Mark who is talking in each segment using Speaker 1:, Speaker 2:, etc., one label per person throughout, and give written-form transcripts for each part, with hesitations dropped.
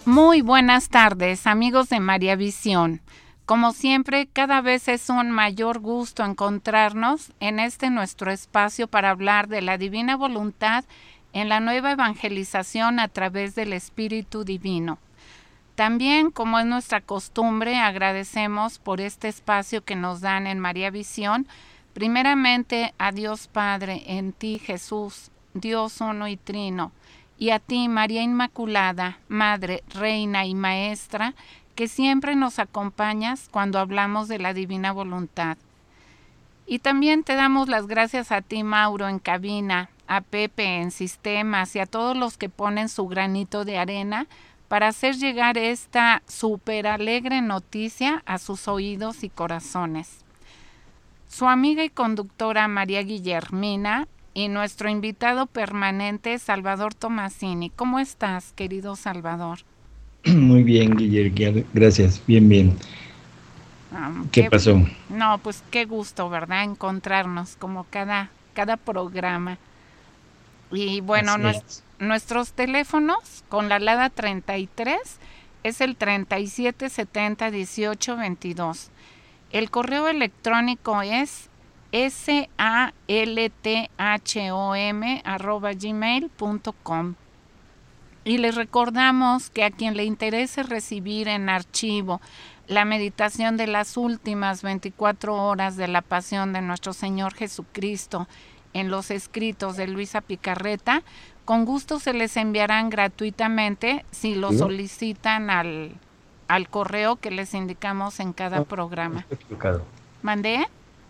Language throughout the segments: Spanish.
Speaker 1: Muy buenas tardes, amigos de María Visión. Como siempre, cada vez es un mayor gusto encontrarnos en este nuestro espacio para hablar de la divina voluntad en la nueva evangelización a través del Espíritu Divino. También, como es nuestra costumbre, agradecemos por este espacio que nos dan en María Visión, primeramente a Dios Padre, en ti Jesús, Dios uno y trino, y a ti María Inmaculada, Madre, Reina y Maestra, que siempre nos acompañas cuando hablamos de la divina voluntad. Y también te damos las gracias a ti, Mauro, en cabina, a Pepe en sistemas y a todos los que ponen su granito de arena para hacer llegar esta súper alegre noticia a sus oídos y corazones. Su amiga y conductora María Guillermina y nuestro invitado permanente Salvador Tomasini. ¿Cómo estás, querido Salvador?
Speaker 2: Muy bien, Guillermo, gracias, bien. ¿Qué pasó?
Speaker 1: No, pues qué gusto, ¿verdad? Encontrarnos como cada programa. Y bueno, nuestros teléfonos con la alada 33 es el 37701822. El correo electrónico es salthom@gmail.com. Y les recordamos que a quien le interese recibir en archivo la meditación de las últimas 24 horas de la pasión de nuestro Señor Jesucristo en los escritos de Luisa Picarreta, con gusto se les enviarán gratuitamente si lo solicitan al correo que les indicamos en cada programa. ¿Mandé?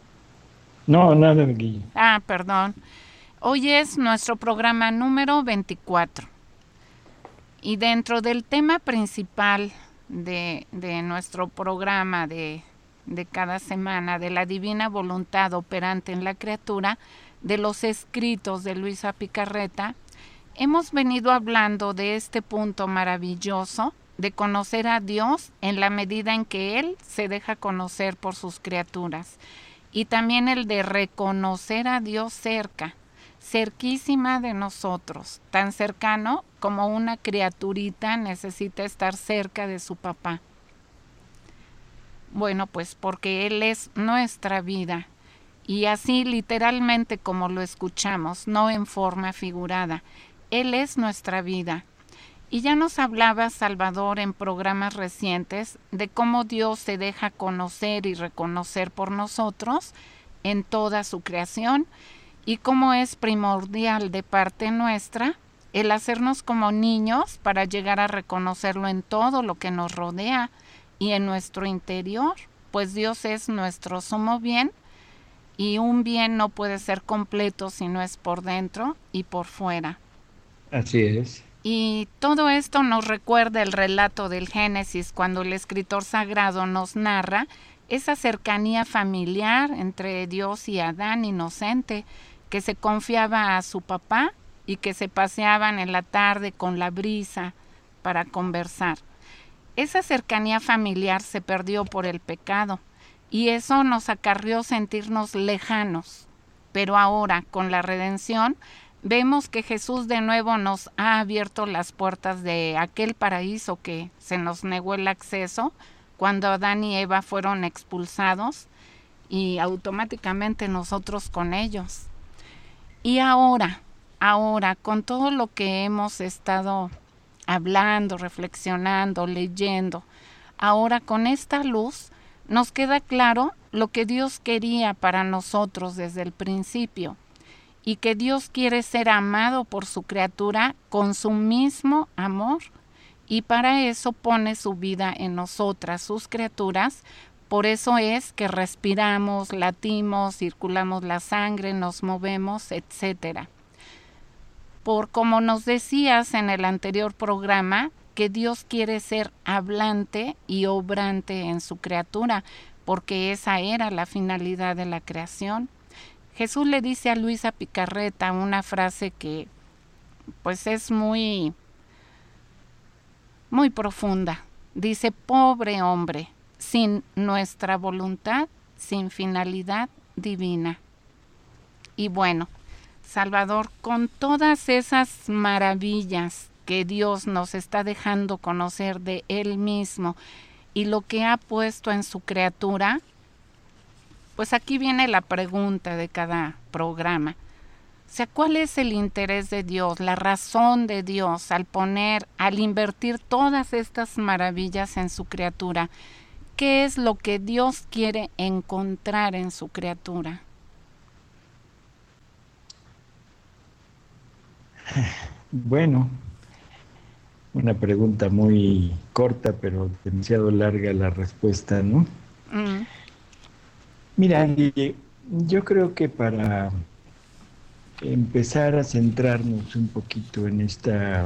Speaker 2: No, nada, Guille.
Speaker 1: Perdón. Hoy es nuestro programa número 24. Y dentro del tema principal de nuestro programa de cada semana, de la divina voluntad operante en la criatura, de los escritos de Luisa Picarreta, hemos venido hablando de este punto maravilloso de conocer a Dios en la medida en que Él se deja conocer por sus criaturas, y también el de reconocer a Dios cerca, cerquísima de nosotros, tan cercano como una criaturita necesita estar cerca de su papá. Bueno, pues porque Él es nuestra vida, y así literalmente como lo escuchamos, no en forma figurada. Él es nuestra vida. Y ya nos hablaba Salvador en programas recientes de cómo Dios se deja conocer y reconocer por nosotros en toda su creación, y cómo es primordial de parte nuestra el hacernos como niños para llegar a reconocerlo en todo lo que nos rodea y en nuestro interior, pues Dios es nuestro sumo bien, y un bien no puede ser completo si no es por dentro y por fuera.
Speaker 2: Así es.
Speaker 1: Y todo esto nos recuerda el relato del Génesis, cuando el escritor sagrado nos narra esa cercanía familiar entre Dios y Adán inocente, que se confiaba a su papá y que se paseaban en la tarde con la brisa para conversar. Esa cercanía familiar se perdió por el pecado, y eso nos acarrió sentirnos lejanos. Pero ahora, con la redención, vemos que Jesús de nuevo nos ha abierto las puertas de aquel paraíso que se nos negó el acceso cuando Adán y Eva fueron expulsados, y automáticamente nosotros con ellos. Y ahora, con todo lo que hemos estado hablando, reflexionando, leyendo, ahora con esta luz nos queda claro lo que Dios quería para nosotros desde el principio, y que Dios quiere ser amado por su criatura con su mismo amor, y para eso pone su vida en nosotras, sus criaturas. Por eso es que respiramos, latimos, circulamos la sangre, nos movemos, etc. Por como nos decías en el anterior programa, que Dios quiere ser hablante y obrante en su criatura, porque esa era la finalidad de la creación. Jesús le dice a Luisa Picarreta una frase que pues es muy profunda. Dice: pobre hombre, sin nuestra voluntad, sin finalidad divina. Y bueno, Salvador, con todas esas maravillas que Dios nos está dejando conocer de Él mismo y lo que ha puesto en su criatura, pues aquí viene la pregunta de cada programa. O sea, ¿cuál es el interés de Dios, la razón de Dios al invertir todas estas maravillas en su criatura? ¿Qué es lo que Dios quiere encontrar en su criatura?
Speaker 2: Bueno, una pregunta muy corta, pero demasiado larga la respuesta, ¿no? Mira, Guille, yo creo que para empezar a centrarnos un poquito en esta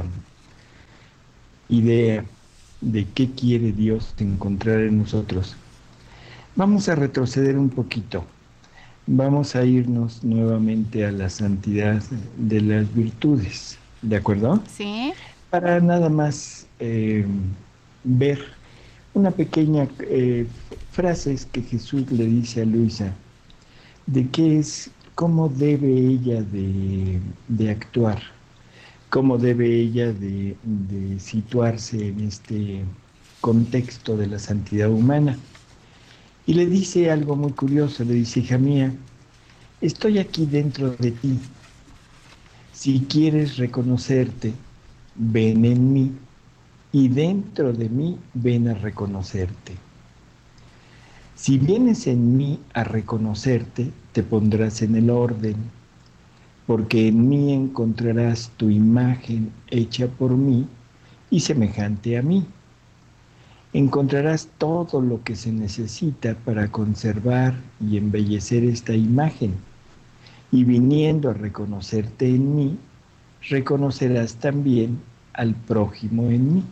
Speaker 2: idea de qué quiere Dios encontrar en nosotros, vamos a retroceder un poquito. Vamos a irnos nuevamente a la santidad de las virtudes, ¿de acuerdo?
Speaker 1: Sí.
Speaker 2: Para nada más ver una pequeña frases que Jesús le dice a Luisa, de qué es, cómo debe ella de actuar, cómo debe ella de situarse en este contexto de la santidad humana. Y le dice algo muy curioso, le dice, hija mía, estoy aquí dentro de ti. Si quieres reconocerte, ven en mí, y dentro de mí ven a reconocerte. Si vienes en mí a reconocerte, te pondrás en el orden, porque en mí encontrarás tu imagen hecha por mí y semejante a mí. Encontrarás todo lo que se necesita para conservar y embellecer esta imagen. Y viniendo a reconocerte en mí, reconocerás también al prójimo en mí.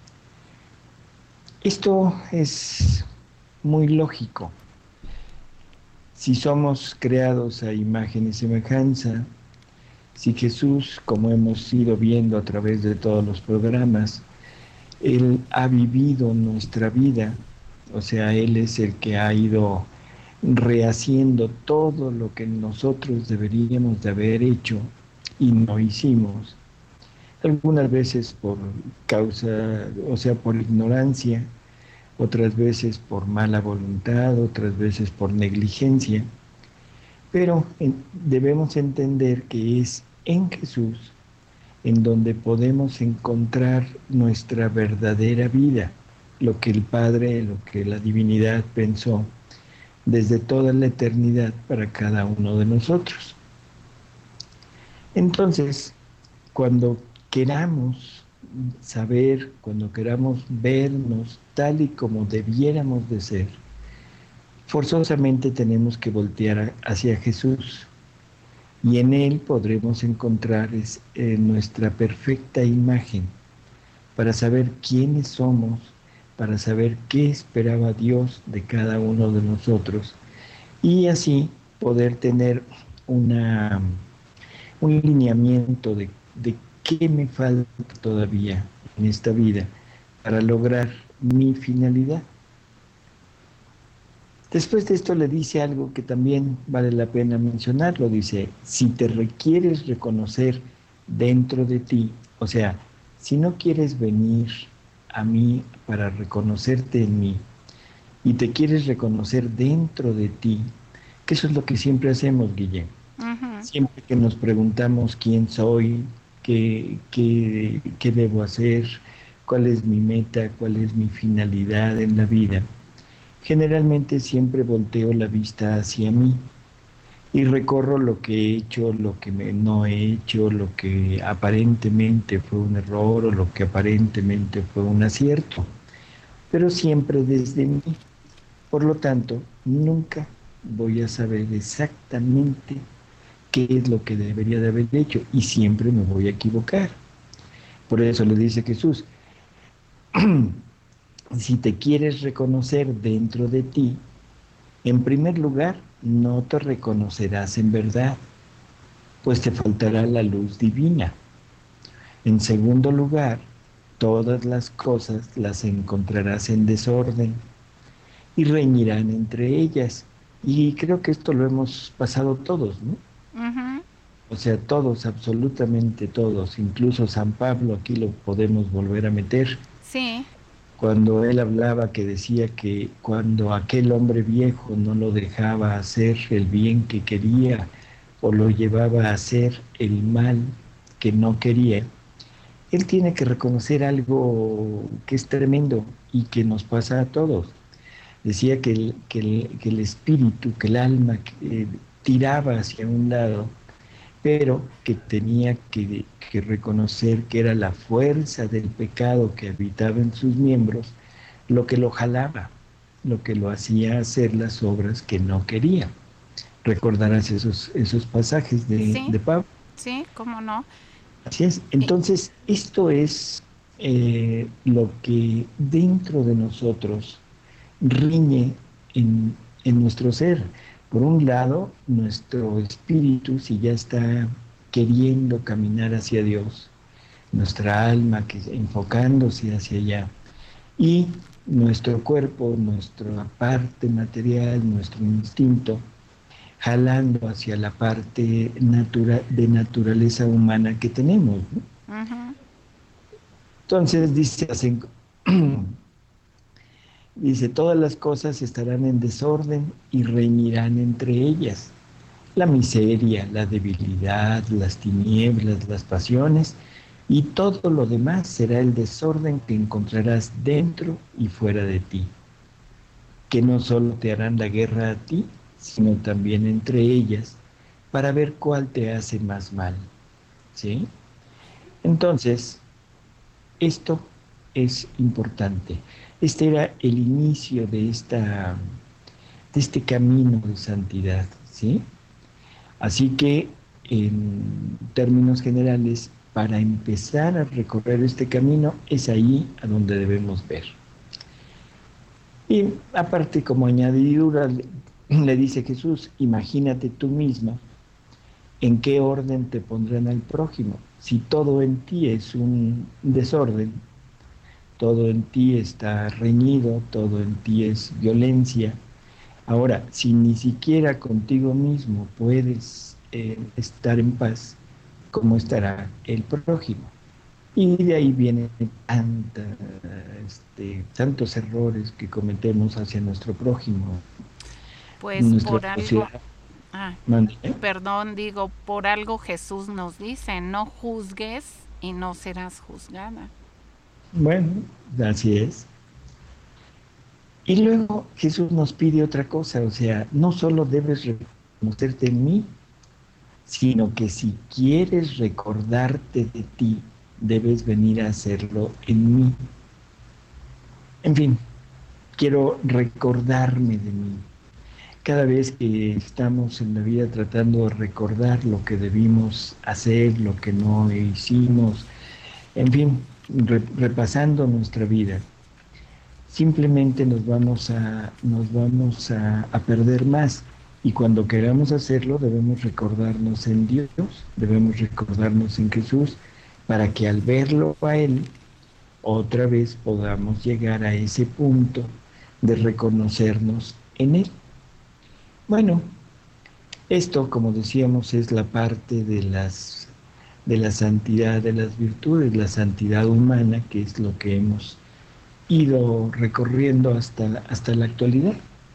Speaker 2: Esto es muy lógico. Si somos creados a imagen y semejanza, si Jesús, como hemos ido viendo a través de todos los programas, Él ha vivido nuestra vida, o sea, Él es el que ha ido rehaciendo todo lo que nosotros deberíamos de haber hecho y no hicimos, algunas veces por causa, o sea, por ignorancia, otras veces por mala voluntad, otras veces por negligencia, pero debemos entender que es en Jesús en donde podemos encontrar nuestra verdadera vida, lo que el Padre, lo que la divinidad pensó desde toda la eternidad para cada uno de nosotros. Entonces, cuando queramos saber, cuando queramos vernos tal y como debiéramos de ser, forzosamente tenemos que voltear hacia Jesús. Y en Él podremos encontrar nuestra perfecta imagen para saber quiénes somos, para saber qué esperaba Dios de cada uno de nosotros y así poder tener un lineamiento de qué me falta todavía en esta vida para lograr mi finalidad. Después de esto le dice algo que también vale la pena mencionarlo. Dice, si te requieres reconocer dentro de ti, o sea, si no quieres venir a mí para reconocerte en mí y te quieres reconocer dentro de ti, que eso es lo que siempre hacemos, Guillén. Uh-huh. Siempre que nos preguntamos quién soy, qué debo hacer, cuál es mi meta, cuál es mi finalidad en la vida, generalmente siempre volteo la vista hacia mí y recorro lo que he hecho, lo que no he hecho, lo que aparentemente fue un error o lo que aparentemente fue un acierto, pero siempre desde mí. Por lo tanto, nunca voy a saber exactamente qué es lo que debería de haber hecho y siempre me voy a equivocar. Por eso le dice Jesús, si te quieres reconocer dentro de ti, en primer lugar, no te reconocerás en verdad, pues te faltará la luz divina. En segundo lugar, todas las cosas las encontrarás en desorden y reñirán entre ellas. Y creo que esto lo hemos pasado todos, ¿no? Uh-huh. O sea, todos, absolutamente todos, incluso San Pablo, aquí lo podemos volver a meter,
Speaker 1: Sí,
Speaker 2: cuando él hablaba que decía que cuando aquel hombre viejo no lo dejaba hacer el bien que quería o lo llevaba a hacer el mal que no quería, él tiene que reconocer algo que es tremendo y que nos pasa a todos. Decía que el espíritu, que el alma tiraba hacia un lado, pero que tenía que reconocer que era la fuerza del pecado que habitaba en sus miembros lo que lo jalaba, lo que lo hacía hacer las obras que no quería. Recordarás esos pasajes
Speaker 1: sí,
Speaker 2: de Pablo.
Speaker 1: sí, cómo no.
Speaker 2: Así es.
Speaker 1: Y-
Speaker 2: Entonces, esto es lo que dentro de nosotros riñe en nuestro ser. Por un lado, nuestro espíritu, si ya está queriendo caminar hacia Dios, nuestra alma que enfocándose hacia allá, y nuestro cuerpo, nuestra parte material, nuestro instinto, jalando hacia la parte de naturaleza humana que tenemos, ¿no?
Speaker 1: Ujú.
Speaker 2: Entonces dice, dice, todas las cosas estarán en desorden y reñirán entre ellas. La miseria, la debilidad, las tinieblas, las pasiones y todo lo demás será el desorden que encontrarás dentro y fuera de ti, que no solo te harán la guerra a ti, sino también entre ellas, para ver cuál te hace más mal. ¿Sí? Entonces, esto es importante. Este era el inicio de este camino de santidad, ¿sí? Así que, en términos generales, para empezar a recorrer este camino, es ahí a donde debemos ver. Y aparte, como añadidura, le dice Jesús, imagínate tú misma en qué orden te pondrán al prójimo. Si todo en ti es un desorden, todo en ti está reñido, todo en ti es violencia. Ahora, si ni siquiera contigo mismo puedes estar en paz, ¿cómo estará el prójimo? Y de ahí vienen tantos errores que cometemos hacia nuestro prójimo,
Speaker 1: Pues
Speaker 2: nuestra
Speaker 1: por algo,
Speaker 2: sociedad.
Speaker 1: ah,
Speaker 2: ¿Mande?
Speaker 1: perdón, digo, por algo Jesús nos dice, no juzgues y no serás juzgada.
Speaker 2: Bueno, así es. Y luego Jesús nos pide otra cosa, o sea, no solo debes reconocerte en mí, sino que si quieres recordarte de ti, debes venir a hacerlo en mí. En fin, quiero recordarme de mí. Cada vez que estamos en la vida tratando de recordar lo que debimos hacer, lo que no hicimos, en fin, repasando nuestra vida, simplemente nos vamos a perder más. Y cuando queramos hacerlo, debemos recordarnos en Dios, debemos recordarnos en Jesús, para que al verlo a Él, otra vez podamos llegar a ese punto de reconocernos en Él. Bueno, esto, como decíamos, es la parte de la santidad de las virtudes, la santidad humana, que es lo que hemos ido recorriendo hasta la actualidad.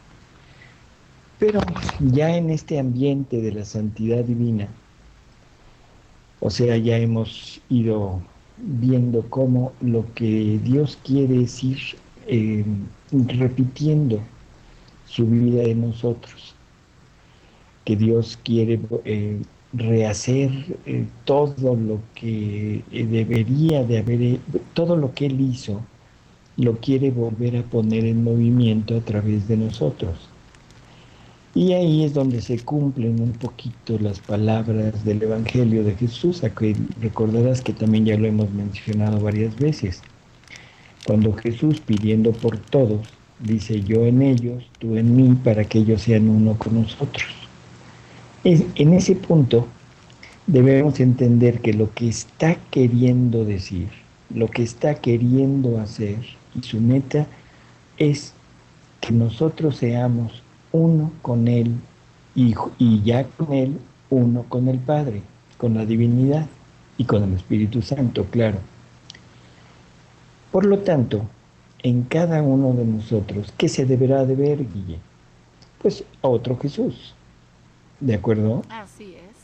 Speaker 2: Pero ya en este ambiente de la santidad divina, o sea, ya hemos ido viendo cómo lo que Dios quiere es ir eh, repitiendo su vida en nosotros, que Dios quiere rehacer todo lo que debería de haber, todo lo que Él hizo, lo quiere volver a poner en movimiento a través de nosotros. Y ahí es donde se cumplen un poquito las palabras del Evangelio de Jesús, a que recordarás que también ya lo hemos mencionado varias veces. Cuando Jesús, pidiendo por todos, dice yo en ellos, tú en mí, para que ellos sean uno con nosotros. En ese punto debemos entender que lo que está queriendo decir, lo que está queriendo hacer y su meta es que nosotros seamos uno con Él y ya con Él uno con el Padre. con la divinidad y con el Espíritu Santo, claro. Por lo tanto, en cada uno de nosotros, ¿qué se deberá de ver, Guille? Pues a otro Jesús, ¿de acuerdo?
Speaker 1: Así es.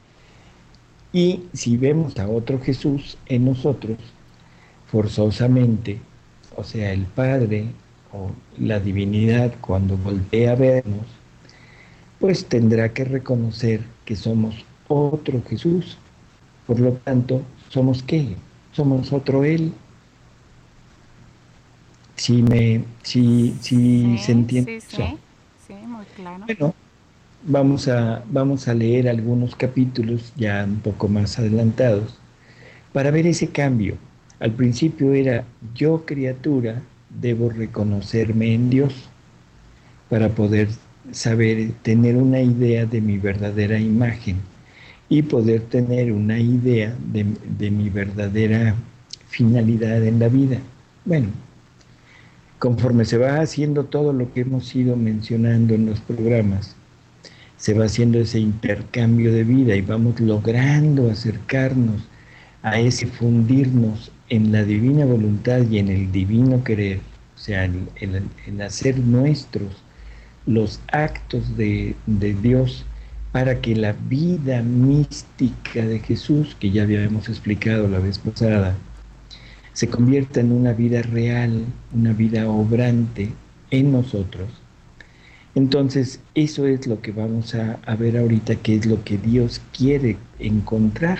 Speaker 2: Y si vemos a otro Jesús en nosotros, forzosamente, o sea, el Padre o la divinidad cuando voltea a vernos, pues tendrá que reconocer que somos otro Jesús. Por lo tanto, ¿somos qué? Somos otro Él. Si se
Speaker 1: Sí,
Speaker 2: entiende
Speaker 1: sí,
Speaker 2: eso.
Speaker 1: sí. Sí, muy claro.
Speaker 2: Bueno, vamos a leer algunos capítulos ya un poco más adelantados para ver ese cambio. Al principio era yo criatura, debo reconocerme en Dios para poder saber, tener una idea de mi verdadera imagen y poder tener una idea de mi verdadera finalidad en la vida. Bueno, conforme se va haciendo todo lo que hemos ido mencionando en los programas, se va haciendo ese intercambio de vida y vamos logrando acercarnos a ese fundirnos en la divina voluntad y en el divino querer, o sea, el hacer nuestros los actos de Dios para que la vida mística de Jesús, que ya habíamos explicado la vez pasada, se convierta en una vida real, una vida obrante en nosotros. Entonces, eso es lo que vamos a ver ahorita, que es lo que Dios quiere encontrar.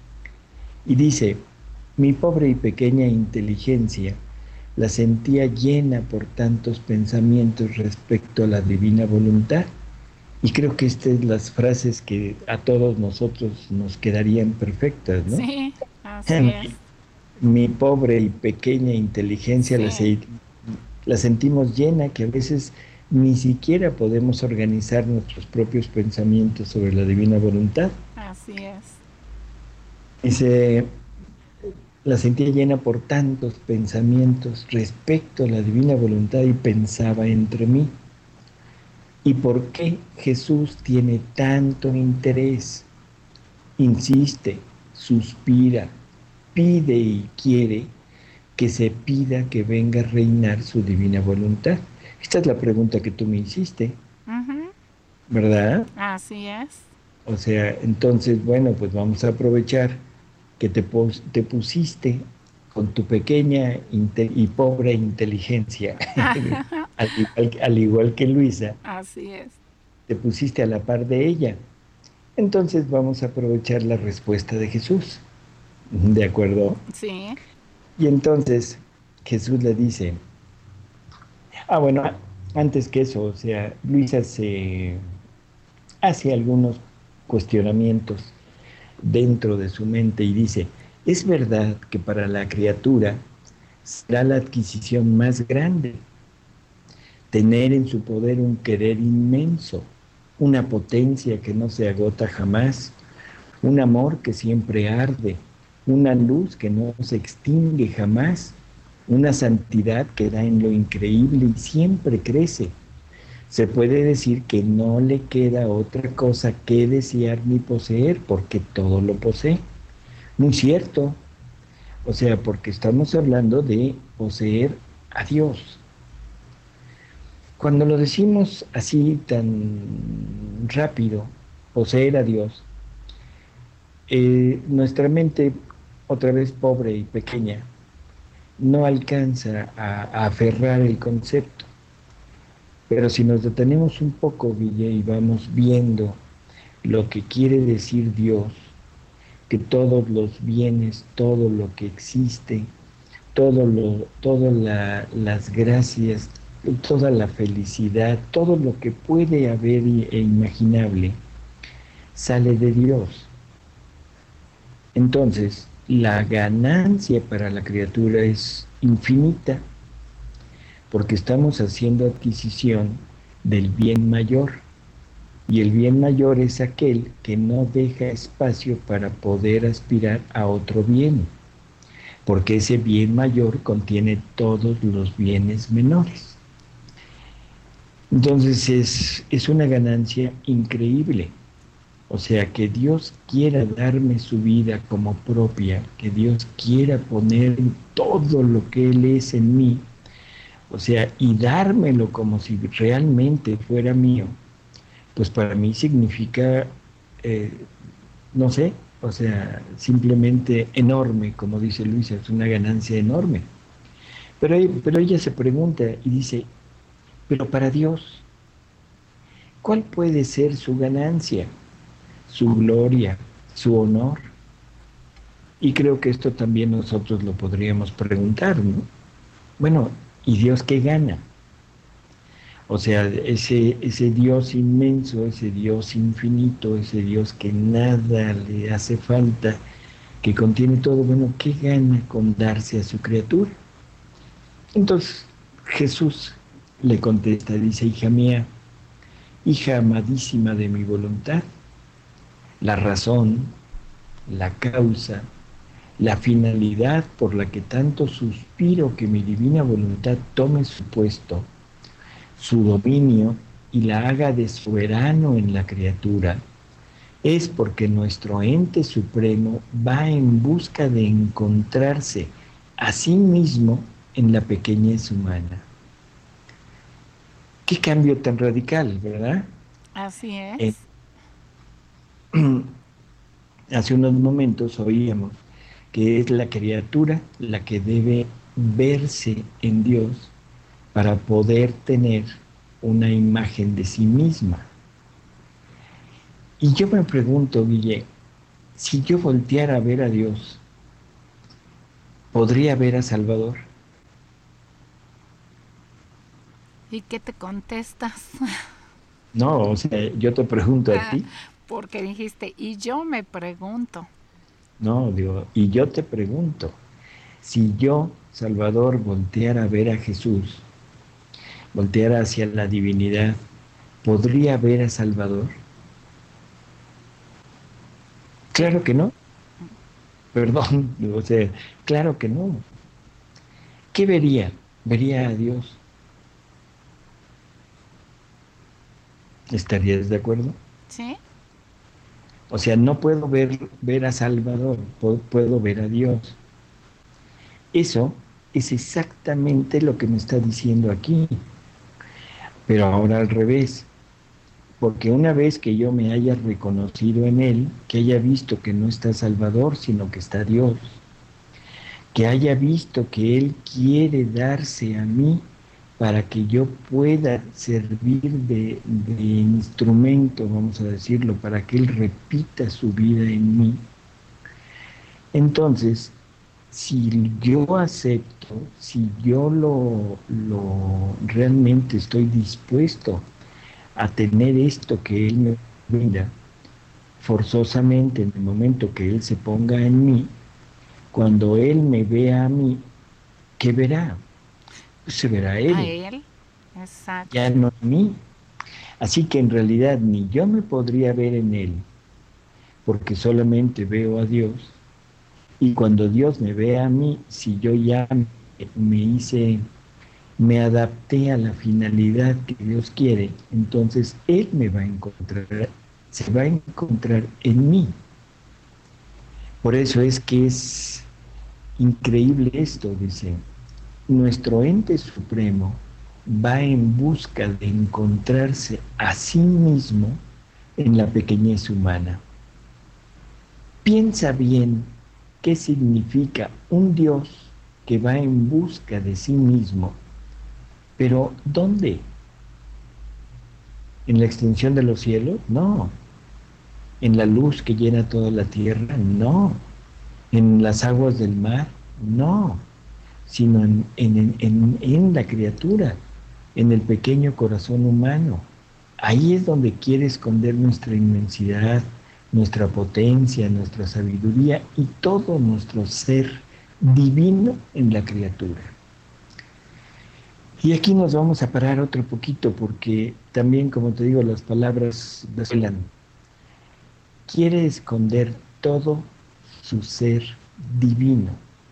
Speaker 2: Y dice, mi pobre y pequeña inteligencia la sentía llena por tantos pensamientos respecto a la divina voluntad. Y creo que estas son las frases que a todos nosotros nos quedarían perfectas, ¿no?
Speaker 1: Sí, así es.
Speaker 2: Mi pobre y pequeña inteligencia
Speaker 1: Sí,
Speaker 2: la sentimos llena, que a veces ni siquiera podemos organizar nuestros propios pensamientos sobre la divina voluntad.
Speaker 1: así es.
Speaker 2: Dice, la sentía llena por tantos pensamientos respecto a la divina voluntad y pensaba entre mí. ¿Y por qué Jesús tiene tanto interés? Insiste, suspira, pide y quiere que se pida que venga a reinar su divina voluntad. Esta es la pregunta que tú me hiciste,
Speaker 1: Ujú,
Speaker 2: ¿verdad?
Speaker 1: así es.
Speaker 2: O sea, entonces, bueno, pues vamos a aprovechar que te pusiste con tu pequeña y pobre inteligencia, al igual que Luisa,
Speaker 1: Así es.
Speaker 2: te pusiste a la par de ella. Entonces vamos a aprovechar la respuesta de Jesús, ¿de acuerdo?
Speaker 1: Sí.
Speaker 2: Y entonces Jesús le dice, bueno, antes que eso, o sea, Luisa se hace algunos cuestionamientos dentro de su mente y dice, es verdad que para la criatura será la adquisición más grande, tener en su poder un querer inmenso, una potencia que no se agota jamás, un amor que siempre arde, una luz que no se extingue jamás, una santidad que da en lo increíble y siempre crece. Se puede decir que no le queda otra cosa que desear ni poseer, porque todo lo posee. Muy cierto. O sea, porque estamos hablando de poseer a Dios. Cuando lo decimos así tan rápido, poseer a Dios, nuestra mente, otra vez pobre y pequeña, no alcanza a aferrar el concepto. Pero si nos detenemos un poco, Guille, y vamos viendo lo que quiere decir Dios, que todos los bienes, todo lo que existe, todas las gracias, toda la felicidad, todo lo que puede haber e imaginable, sale de Dios. Entonces, la ganancia para la criatura es infinita, porque estamos haciendo adquisición del bien mayor. Y el bien mayor es aquel que no deja espacio para poder aspirar a otro bien, porque ese bien mayor contiene todos los bienes menores. Entonces es una ganancia increíble. O sea, que Dios quiera darme su vida como propia, que Dios quiera poner todo lo que Él es en mí, o sea, y dármelo como si realmente fuera mío, pues para mí significa, eh, no sé, o sea, simplemente enorme, como dice Luisa, es una ganancia enorme. Pero ella se pregunta y dice, pero para Dios, ¿cuál puede ser su ganancia, su gloria, su honor? Y creo que esto también nosotros lo podríamos preguntar, ¿no? Bueno, ¿y Dios qué gana? O sea, ese Dios inmenso, ese Dios infinito, ese Dios que nada le hace falta, que contiene todo, bueno, ¿qué gana con darse a su criatura? Entonces Jesús le contesta, dice, hija mía, hija amadísima de mi voluntad, la razón, la causa, la finalidad por la que tanto suspiro que mi divina voluntad tome su puesto, su dominio y la haga de soberano en la criatura, es porque nuestro ente supremo va en busca de encontrarse a sí mismo en la pequeñez humana. Qué cambio tan radical, ¿verdad?
Speaker 1: Así
Speaker 2: Eh,
Speaker 1: es.
Speaker 2: hace unos momentos oíamos que es la criatura la que debe verse en Dios para poder tener una imagen de sí misma. Y yo me pregunto, Guille, si yo volteara a ver a Dios, ¿podría ver a Salvador?
Speaker 1: ¿Y qué te contestas?
Speaker 2: No, o sea, yo te pregunto a
Speaker 1: Ah,
Speaker 2: ti,
Speaker 1: porque dijiste, y yo me pregunto.
Speaker 2: no, digo, y yo te pregunto, si yo, Salvador, volteara a ver a Jesús, volteara hacia la divinidad, ¿podría ver a Salvador?
Speaker 1: Eh,
Speaker 2: Claro que no, perdón, o sea, claro que no. ¿Qué vería? Vería a Dios. ¿Estarías de acuerdo?
Speaker 1: ¿Sí?
Speaker 2: O sea, no puedo ver a Salvador, puedo ver a Dios. Eso es exactamente lo que me está diciendo aquí, pero ahora al revés, porque una vez que yo me haya reconocido en Él, que haya visto que no está Salvador, sino que está Dios, que haya visto que Él quiere darse a mí para que yo pueda servir de instrumento, vamos a decirlo, para que Él repita su vida en mí. Entonces, si yo acepto, si yo lo realmente estoy dispuesto a tener esto que Él me brinda, forzosamente en el momento que Él se ponga en mí, cuando Él me vea a mí, ¿qué verá? Pues se verá a
Speaker 1: A
Speaker 2: Él,
Speaker 1: él.
Speaker 2: ya
Speaker 1: Exacto.
Speaker 2: no a mí. Así que en realidad ni yo me podría ver en Él, porque solamente veo a Dios, y cuando Dios me ve a mí, si yo ya me hice, me adapté a la finalidad que Dios quiere, entonces Él me va a encontrar, se va a encontrar en mí. Por eso es que es increíble esto, dice, nuestro ente supremo va en busca de encontrarse a sí mismo en la pequeñez humana. Piensa bien qué significa un Dios que va en busca de sí mismo, pero ¿dónde? ¿En la extensión de los cielos? No. ¿En la luz que llena toda la tierra? No. ¿En las aguas del mar? No. Sino en la criatura, en el pequeño corazón humano. Ahí es donde quiere esconder nuestra inmensidad, nuestra potencia, nuestra sabiduría y todo nuestro ser divino en la criatura. Y aquí nos vamos a parar otro poquito porque también, como te digo, las palabras desvelan. Quiere esconder todo su ser divino.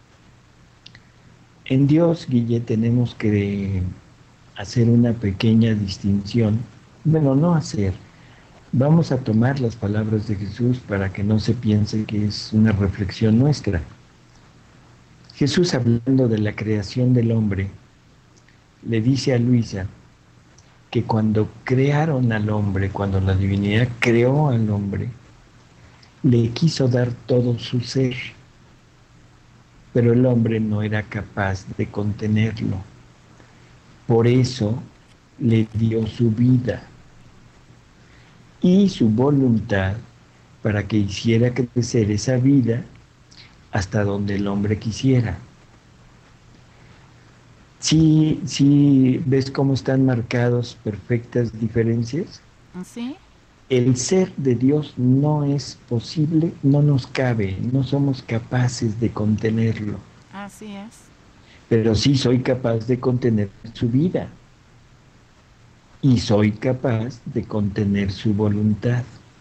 Speaker 2: En Dios, Guille, tenemos que hacer una pequeña distinción. Bueno, no hacer. Vamos a tomar las palabras de Jesús para que no se piense que es una reflexión nuestra. Jesús, hablando de la creación del hombre, le dice a Luisa que cuando crearon al hombre, cuando la divinidad creó al hombre, le quiso dar todo su ser, pero el hombre no era capaz de contenerlo. Por eso le dio su vida y su voluntad para que hiciera crecer esa vida hasta donde el hombre quisiera. Sí, ¿ves cómo están marcados perfectas diferencias?
Speaker 1: ¿Sí?
Speaker 2: El ser de Dios no es posible, no nos cabe, no somos capaces de contenerlo,
Speaker 1: Así es.
Speaker 2: pero sí soy capaz de contener su vida y soy capaz de contener su voluntad.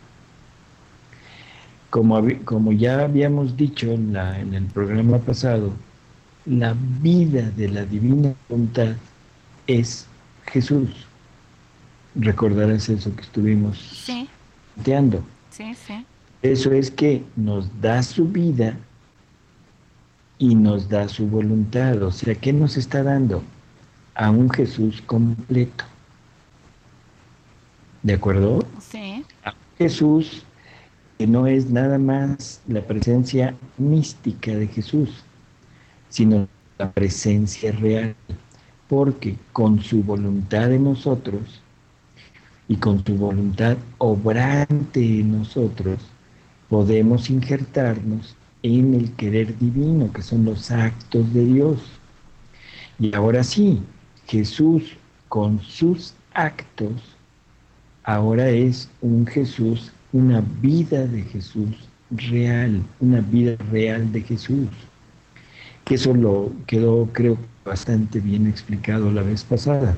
Speaker 2: Como ya habíamos dicho en el programa pasado, la vida de la divina voluntad es Jesús. Recordarás eso que estuvimos
Speaker 1: Sí,
Speaker 2: planteando.
Speaker 1: sí, sí.
Speaker 2: Eso es que nos da su vida y nos da su voluntad. O sea, ¿qué nos está dando? A un Jesús completo. ¿De acuerdo?
Speaker 1: Sí,
Speaker 2: A un Jesús que no es nada más la presencia mística de Jesús, sino la presencia real. Porque con su voluntad en nosotros y con su voluntad obrante en nosotros, podemos injertarnos en el querer divino, que son los actos de Dios. Y ahora sí, Jesús con sus actos, ahora es un Jesús, una vida de Jesús real, una vida real de Jesús. Que eso lo quedó, creo, bastante bien explicado la vez pasada.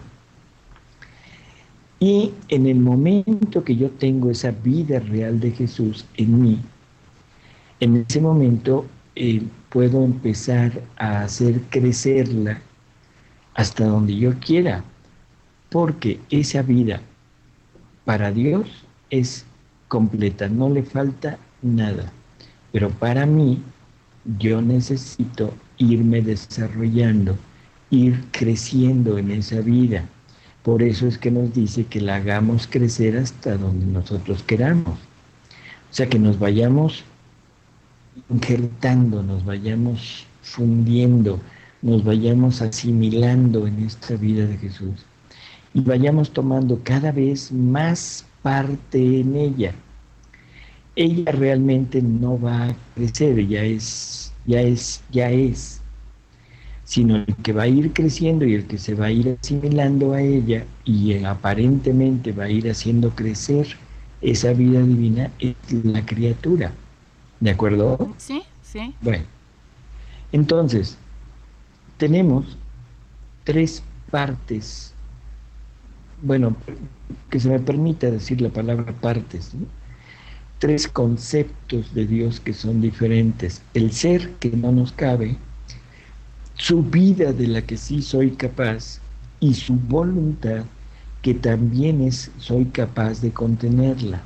Speaker 2: Y en el momento que yo tengo esa vida real de Jesús en mí, en ese momento puedo empezar a hacer crecerla hasta donde yo quiera, porque esa vida para Dios es completa, no le falta nada. Pero para mí, yo necesito irme desarrollando, ir creciendo en esa vida. Por eso es que nos dice que la hagamos crecer hasta donde nosotros queramos. O sea, que nos vayamos injertando, nos vayamos fundiendo, nos vayamos asimilando en esta vida de Jesús y vayamos tomando cada vez más parte en ella. Ella realmente no va a crecer, ya es, sino el que va a ir creciendo y el que se va a ir asimilando a ella y aparentemente va a ir haciendo crecer esa vida divina es la criatura. ¿De acuerdo?
Speaker 1: sí, sí.
Speaker 2: Bueno, entonces, tenemos tres partes, bueno, que se me permita decir la palabra partes, ¿no? Tres conceptos de Dios que son diferentes. El ser que no nos cabe, su vida de la que sí soy capaz y su voluntad que también soy capaz de contenerla.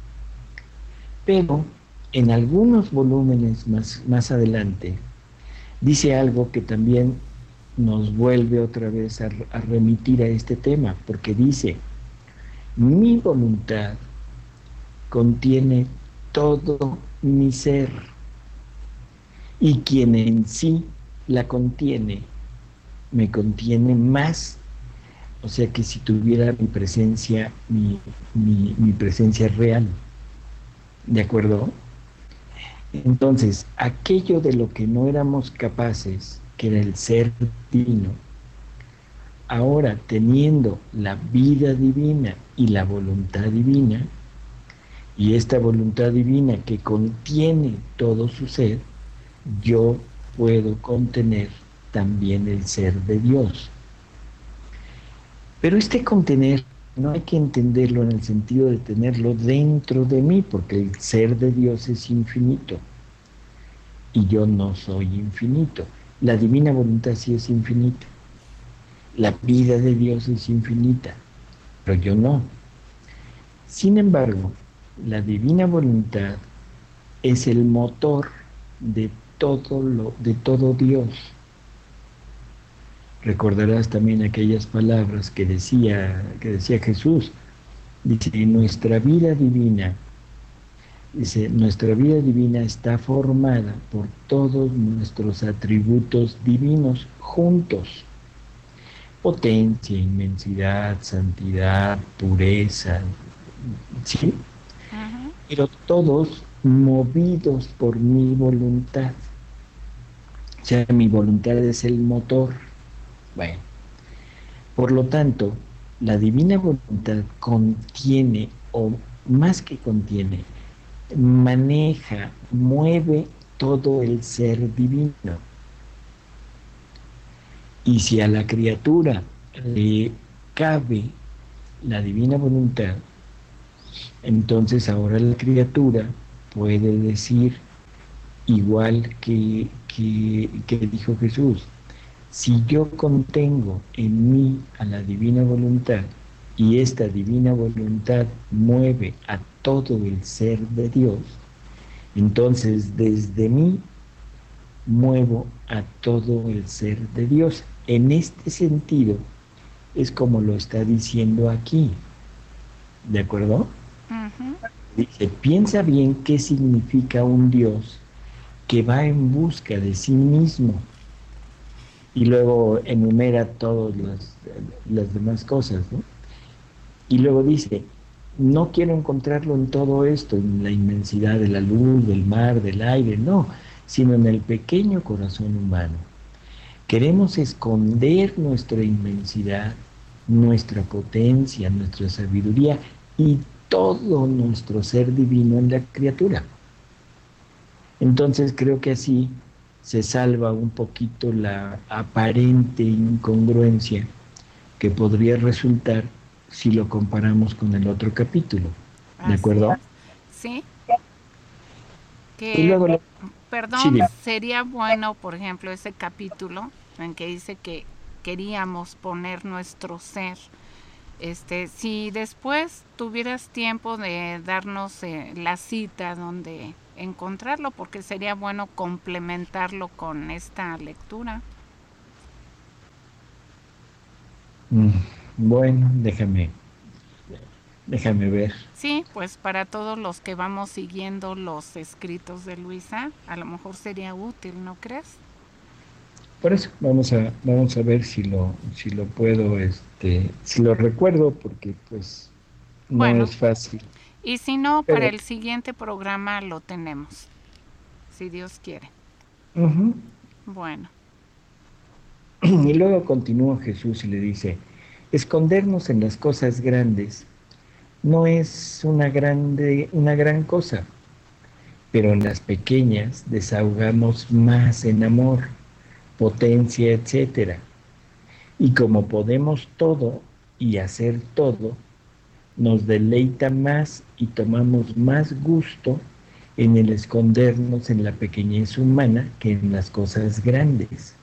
Speaker 2: Pero en algunos volúmenes más adelante dice algo que también nos vuelve otra vez a remitir a este tema, porque dice, mi voluntad contiene todo mi ser y quien en sí la contiene, me contiene más. O sea que si tuviera mi presencia, mi presencia real, ¿de acuerdo? Entonces, aquello de lo que no éramos capaces, que era el ser divino, ahora teniendo la vida divina y la voluntad divina, y esta voluntad divina que contiene todo su ser, yo puedo contener también el ser de Dios. Pero este contener no hay que entenderlo en el sentido de tenerlo dentro de mí, porque el ser de Dios es infinito y yo no soy infinito. La divina voluntad sí es infinita. La vida de Dios es infinita, pero yo no. Sin embargo, la divina voluntad es el motor de de todo Dios. Recordarás también aquellas palabras que decía Jesús. Dice, nuestra vida divina está formada por todos nuestros atributos divinos juntos. Potencia, inmensidad, santidad, pureza, ¿sí?
Speaker 1: Ujú.
Speaker 2: Pero todos movidos por mi voluntad. O sea, mi voluntad es el motor. Bueno, por lo tanto, la divina voluntad contiene, o más que contiene, maneja, mueve todo el ser divino. Y si a la criatura le cabe la divina voluntad, entonces ahora la criatura puede decir, igual que dijo Jesús, si yo contengo en mí a la divina voluntad y esta divina voluntad mueve a todo el ser de Dios, entonces desde mí muevo a todo el ser de Dios. En este sentido es como lo está diciendo aquí, ¿de acuerdo?
Speaker 1: Ujú.
Speaker 2: Dice, piensa bien qué significa un Dios que va en busca de sí mismo y luego enumera todas las demás cosas, ¿no? Y luego dice, no quiero encontrarlo en todo esto, en la inmensidad de la luz, del mar, del aire, no, sino en el pequeño corazón humano. Queremos esconder nuestra inmensidad, nuestra potencia, nuestra sabiduría y todo nuestro ser divino en la criatura. Entonces creo que así se salva un poquito la aparente incongruencia que podría resultar si lo comparamos con el otro capítulo. ¿De
Speaker 1: Así
Speaker 2: acuerdo?
Speaker 1: es. Sí,
Speaker 2: Y
Speaker 1: que,
Speaker 2: luego, sí,
Speaker 1: perdón,
Speaker 2: dime.
Speaker 1: sería bueno, por ejemplo, ese capítulo en que dice que queríamos poner nuestro ser. Si después tuvieras tiempo de darnos la cita donde encontrarlo, porque sería bueno complementarlo con esta lectura.
Speaker 2: Mm, Bueno, déjame ver.
Speaker 1: Sí, pues para todos los que vamos siguiendo los escritos de Luisa, a lo mejor sería útil, ¿no crees?
Speaker 2: Por eso vamos a ver si lo puedo, si lo recuerdo, porque pues no
Speaker 1: Bueno,
Speaker 2: es fácil.
Speaker 1: y si no, para
Speaker 2: Pero,
Speaker 1: el siguiente programa lo tenemos, si Dios quiere.
Speaker 2: ujú.
Speaker 1: Bueno,
Speaker 2: Y luego continúa Jesús y le dice, escondernos en las cosas grandes no es una gran cosa, pero en las pequeñas desahogamos más en amor, potencia, etcétera. Y como podemos todo y hacer todo, nos deleita más y tomamos más gusto en el escondernos en la pequeñez humana que en las cosas grandes.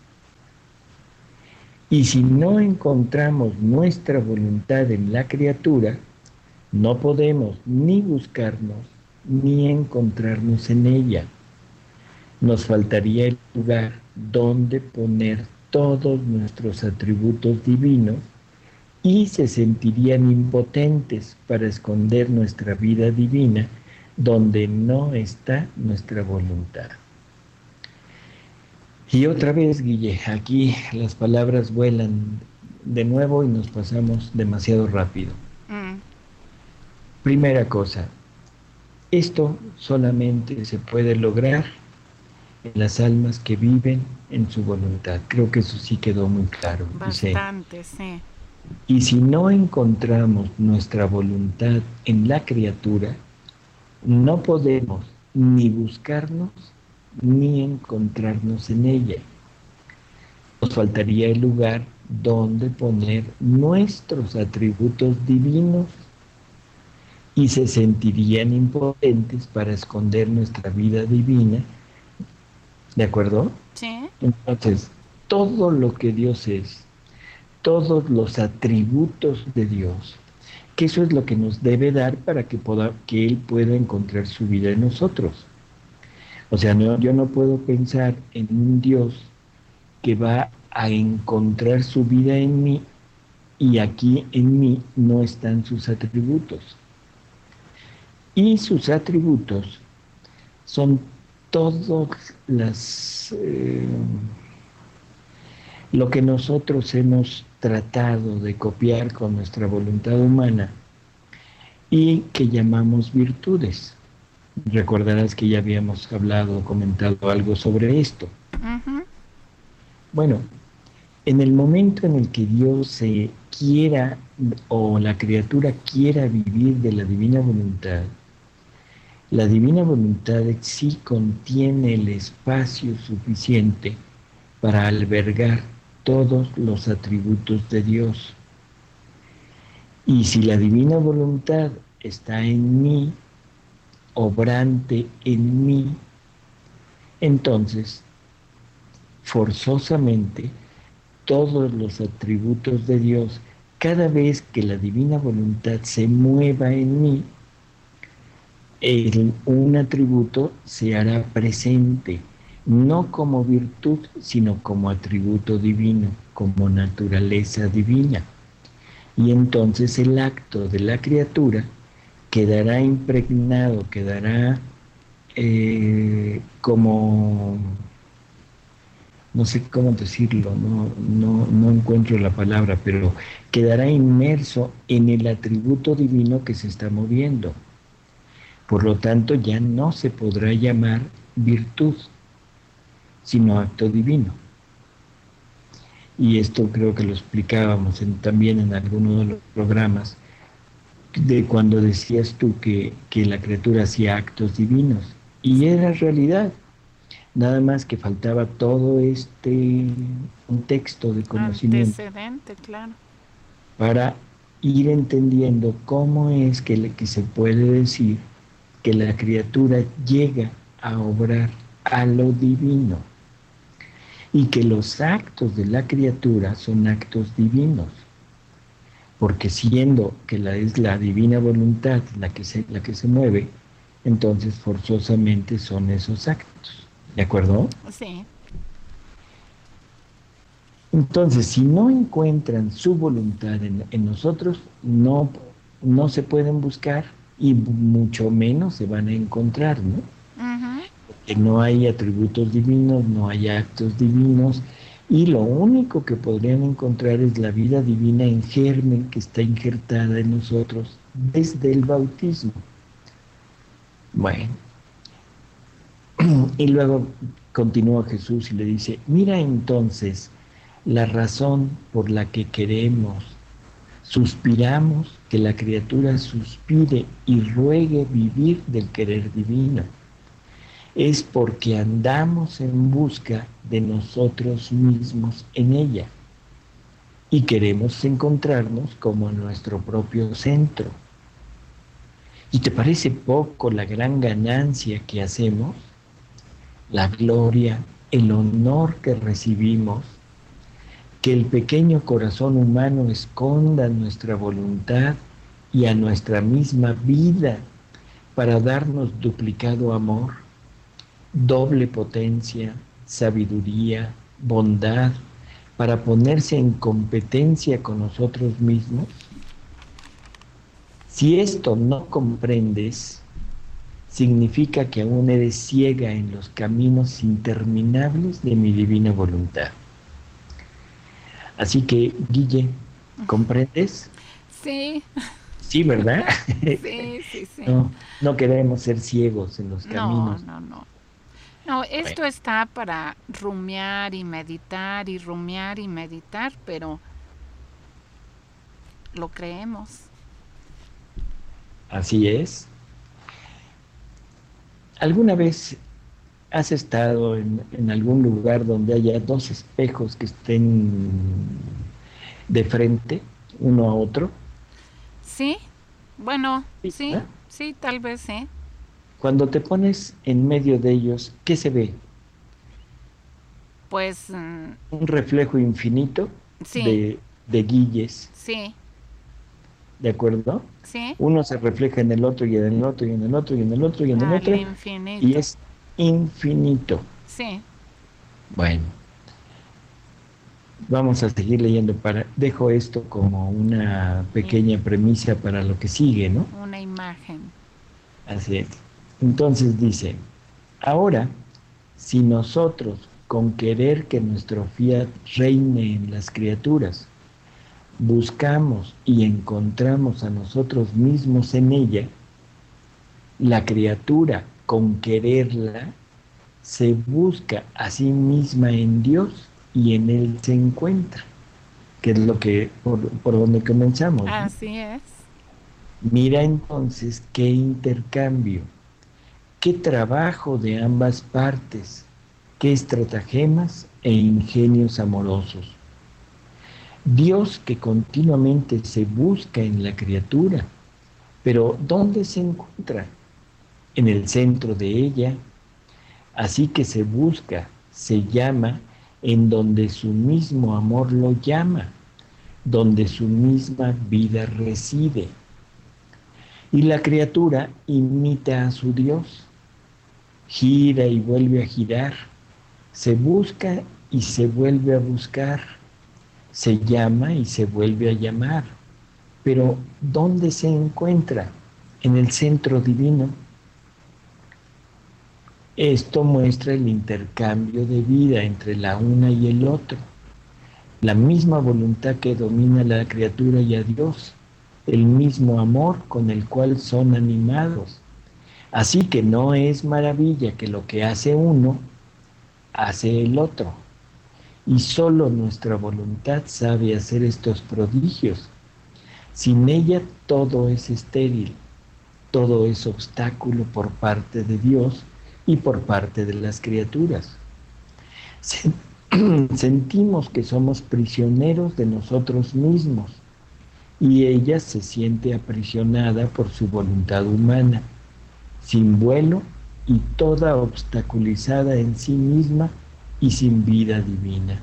Speaker 2: Y si no encontramos nuestra voluntad en la criatura, no podemos ni buscarnos ni encontrarnos en ella. Nos faltaría el lugar donde poner todos nuestros atributos divinos y se sentirían impotentes para esconder nuestra vida divina donde no está nuestra voluntad. Y otra vez, Guille, aquí las palabras vuelan de nuevo y nos pasamos demasiado rápido.
Speaker 1: mm,
Speaker 2: Primera cosa, esto solamente se puede lograr en las almas que viven en su voluntad. Creo que eso sí quedó muy claro. Dice,
Speaker 1: bastante, sí.
Speaker 2: y si no encontramos nuestra voluntad en la criatura, no podemos ni buscarnos ni encontrarnos en ella. Nos faltaría el lugar donde poner nuestros atributos divinos y se sentirían impotentes para esconder nuestra vida divina. ¿De acuerdo?
Speaker 1: Sí,
Speaker 2: Entonces, todo lo que Dios es, todos los atributos de Dios que eso es lo que nos debe dar para que Él pueda encontrar su vida en nosotros. O sea, yo no puedo pensar en un Dios que va a encontrar su vida en mí y aquí en mí no están sus atributos. Y sus atributos son todos lo que nosotros hemos tratado de copiar con nuestra voluntad humana y que llamamos virtudes. Recordarás que ya habíamos hablado, comentado algo sobre esto.
Speaker 1: Ujú.
Speaker 2: Bueno, en el momento en el que Dios se quiera o la criatura quiera vivir de la divina voluntad sí contiene el espacio suficiente para albergar todos los atributos de Dios. Y si la divina voluntad está en mí, obrante en mí, entonces forzosamente todos los atributos de Dios, cada vez que la divina voluntad se mueva en mí, un atributo se hará presente, no como virtud, sino como atributo divino, como naturaleza divina. Y entonces el acto de la criatura quedará impregnado, quedará como, no sé cómo decirlo, no encuentro la palabra, pero quedará inmerso en el atributo divino que se está moviendo. Por lo tanto, ya no se podrá llamar virtud, sino acto divino. Y esto creo que lo explicábamos también en alguno de los programas, de cuando decías tú que la criatura hacía actos divinos. Y era realidad, nada más que faltaba todo un texto de conocimiento
Speaker 1: Antecedente, claro.
Speaker 2: para ir entendiendo cómo es que se puede decir que la criatura llega a obrar a lo divino y que los actos de la criatura son actos divinos, porque siendo que es la divina voluntad la que se mueve, entonces forzosamente son esos actos, ¿de acuerdo?
Speaker 1: Sí.
Speaker 2: Entonces, si no encuentran su voluntad en nosotros, no se pueden buscar y mucho menos se van a encontrar, ¿no?
Speaker 1: Ujú.
Speaker 2: Que no hay atributos divinos, no hay actos divinos, y lo único que podrían encontrar es la vida divina en germen que está injertada en nosotros desde el bautismo. Bueno, y luego continúa Jesús y le dice, mira entonces la razón por la que queremos, suspiramos, que la criatura suspire y ruegue vivir del querer divino. Es porque andamos en busca de nosotros mismos en ella y queremos encontrarnos como nuestro propio centro. ¿Y te parece poco la gran ganancia que hacemos? La gloria, el honor que recibimos, que el pequeño corazón humano esconda nuestra voluntad y a nuestra misma vida para darnos duplicado amor, doble potencia, sabiduría, bondad, para ponerse en competencia con nosotros mismos. Si esto no comprendes, significa que aún eres ciega en los caminos interminables de mi divina voluntad. Así que, Guille, ¿comprendes?
Speaker 1: Sí,
Speaker 2: Sí, ¿verdad?
Speaker 1: sí, sí, sí.
Speaker 2: No queremos ser ciegos en los
Speaker 1: No,
Speaker 2: caminos.
Speaker 1: no, no. No,
Speaker 2: Bueno,
Speaker 1: esto está para rumiar y meditar y rumiar y meditar, pero lo creemos.
Speaker 2: así es. ¿Alguna vez has estado en algún lugar donde haya dos espejos que estén de frente uno a otro?
Speaker 1: Sí, bueno,
Speaker 2: Sí,
Speaker 1: sí,
Speaker 2: ¿verdad?
Speaker 1: sí, tal vez sí.
Speaker 2: Cuando te pones en medio de ellos, ¿qué se ve?
Speaker 1: Pues
Speaker 2: Un reflejo infinito
Speaker 1: sí,
Speaker 2: de Guilles.
Speaker 1: sí,
Speaker 2: ¿de acuerdo?
Speaker 1: Sí,
Speaker 2: Uno se refleja en el otro y en el otro y en el otro y en el otro y en el
Speaker 1: al
Speaker 2: otro y
Speaker 1: infinito.
Speaker 2: es infinito.
Speaker 1: Sí,
Speaker 2: Bueno, vamos a seguir leyendo dejo esto como una
Speaker 1: y
Speaker 2: pequeña premisa para lo que sigue, ¿no?
Speaker 1: una imagen.
Speaker 2: Así es. Entonces dice, ahora, si nosotros, con querer que nuestro fiat reine en las criaturas, buscamos y encontramos a nosotros mismos en ella, la criatura, con quererla, se busca a sí misma en Dios y en Él se encuentra, que es lo que, por donde comenzamos, ¿no?
Speaker 1: Así es.
Speaker 2: Mira entonces qué intercambio, qué trabajo de ambas partes, qué estratagemas e ingenios amorosos. Dios que continuamente se busca en la criatura, pero ¿dónde se encuentra? En el centro de ella. Así que se busca, se llama en donde su mismo amor lo llama, donde su misma vida reside. Y la criatura imita a su Dios, gira y vuelve a girar, se busca y se vuelve a buscar, se llama y se vuelve a llamar. Pero ¿dónde se encuentra? En el centro divino. Esto muestra el intercambio de vida entre la una y el otro, la misma voluntad que domina a la criatura y a Dios, el mismo amor con el cual son animados. Así que no es maravilla que lo que hace uno, hace el otro. Y solo nuestra voluntad sabe hacer estos prodigios. Sin ella todo es estéril, todo es obstáculo por parte de Dios y por parte de las criaturas. Sentimos que somos prisioneros de nosotros mismos y ella se siente aprisionada por su voluntad humana, sin vuelo y toda obstaculizada en sí misma y sin vida divina.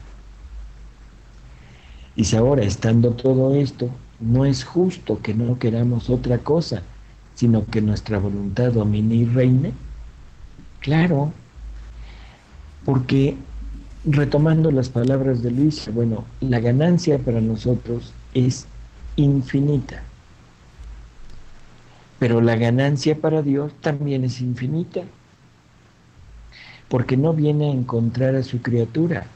Speaker 2: Dice ahora, estando todo esto, no es justo que no queramos otra cosa, sino que nuestra voluntad domine y reine. Claro, porque retomando las palabras de Luis, bueno, la ganancia para nosotros es infinita, pero la ganancia para Dios también es infinita, porque no viene a encontrar a su criatura.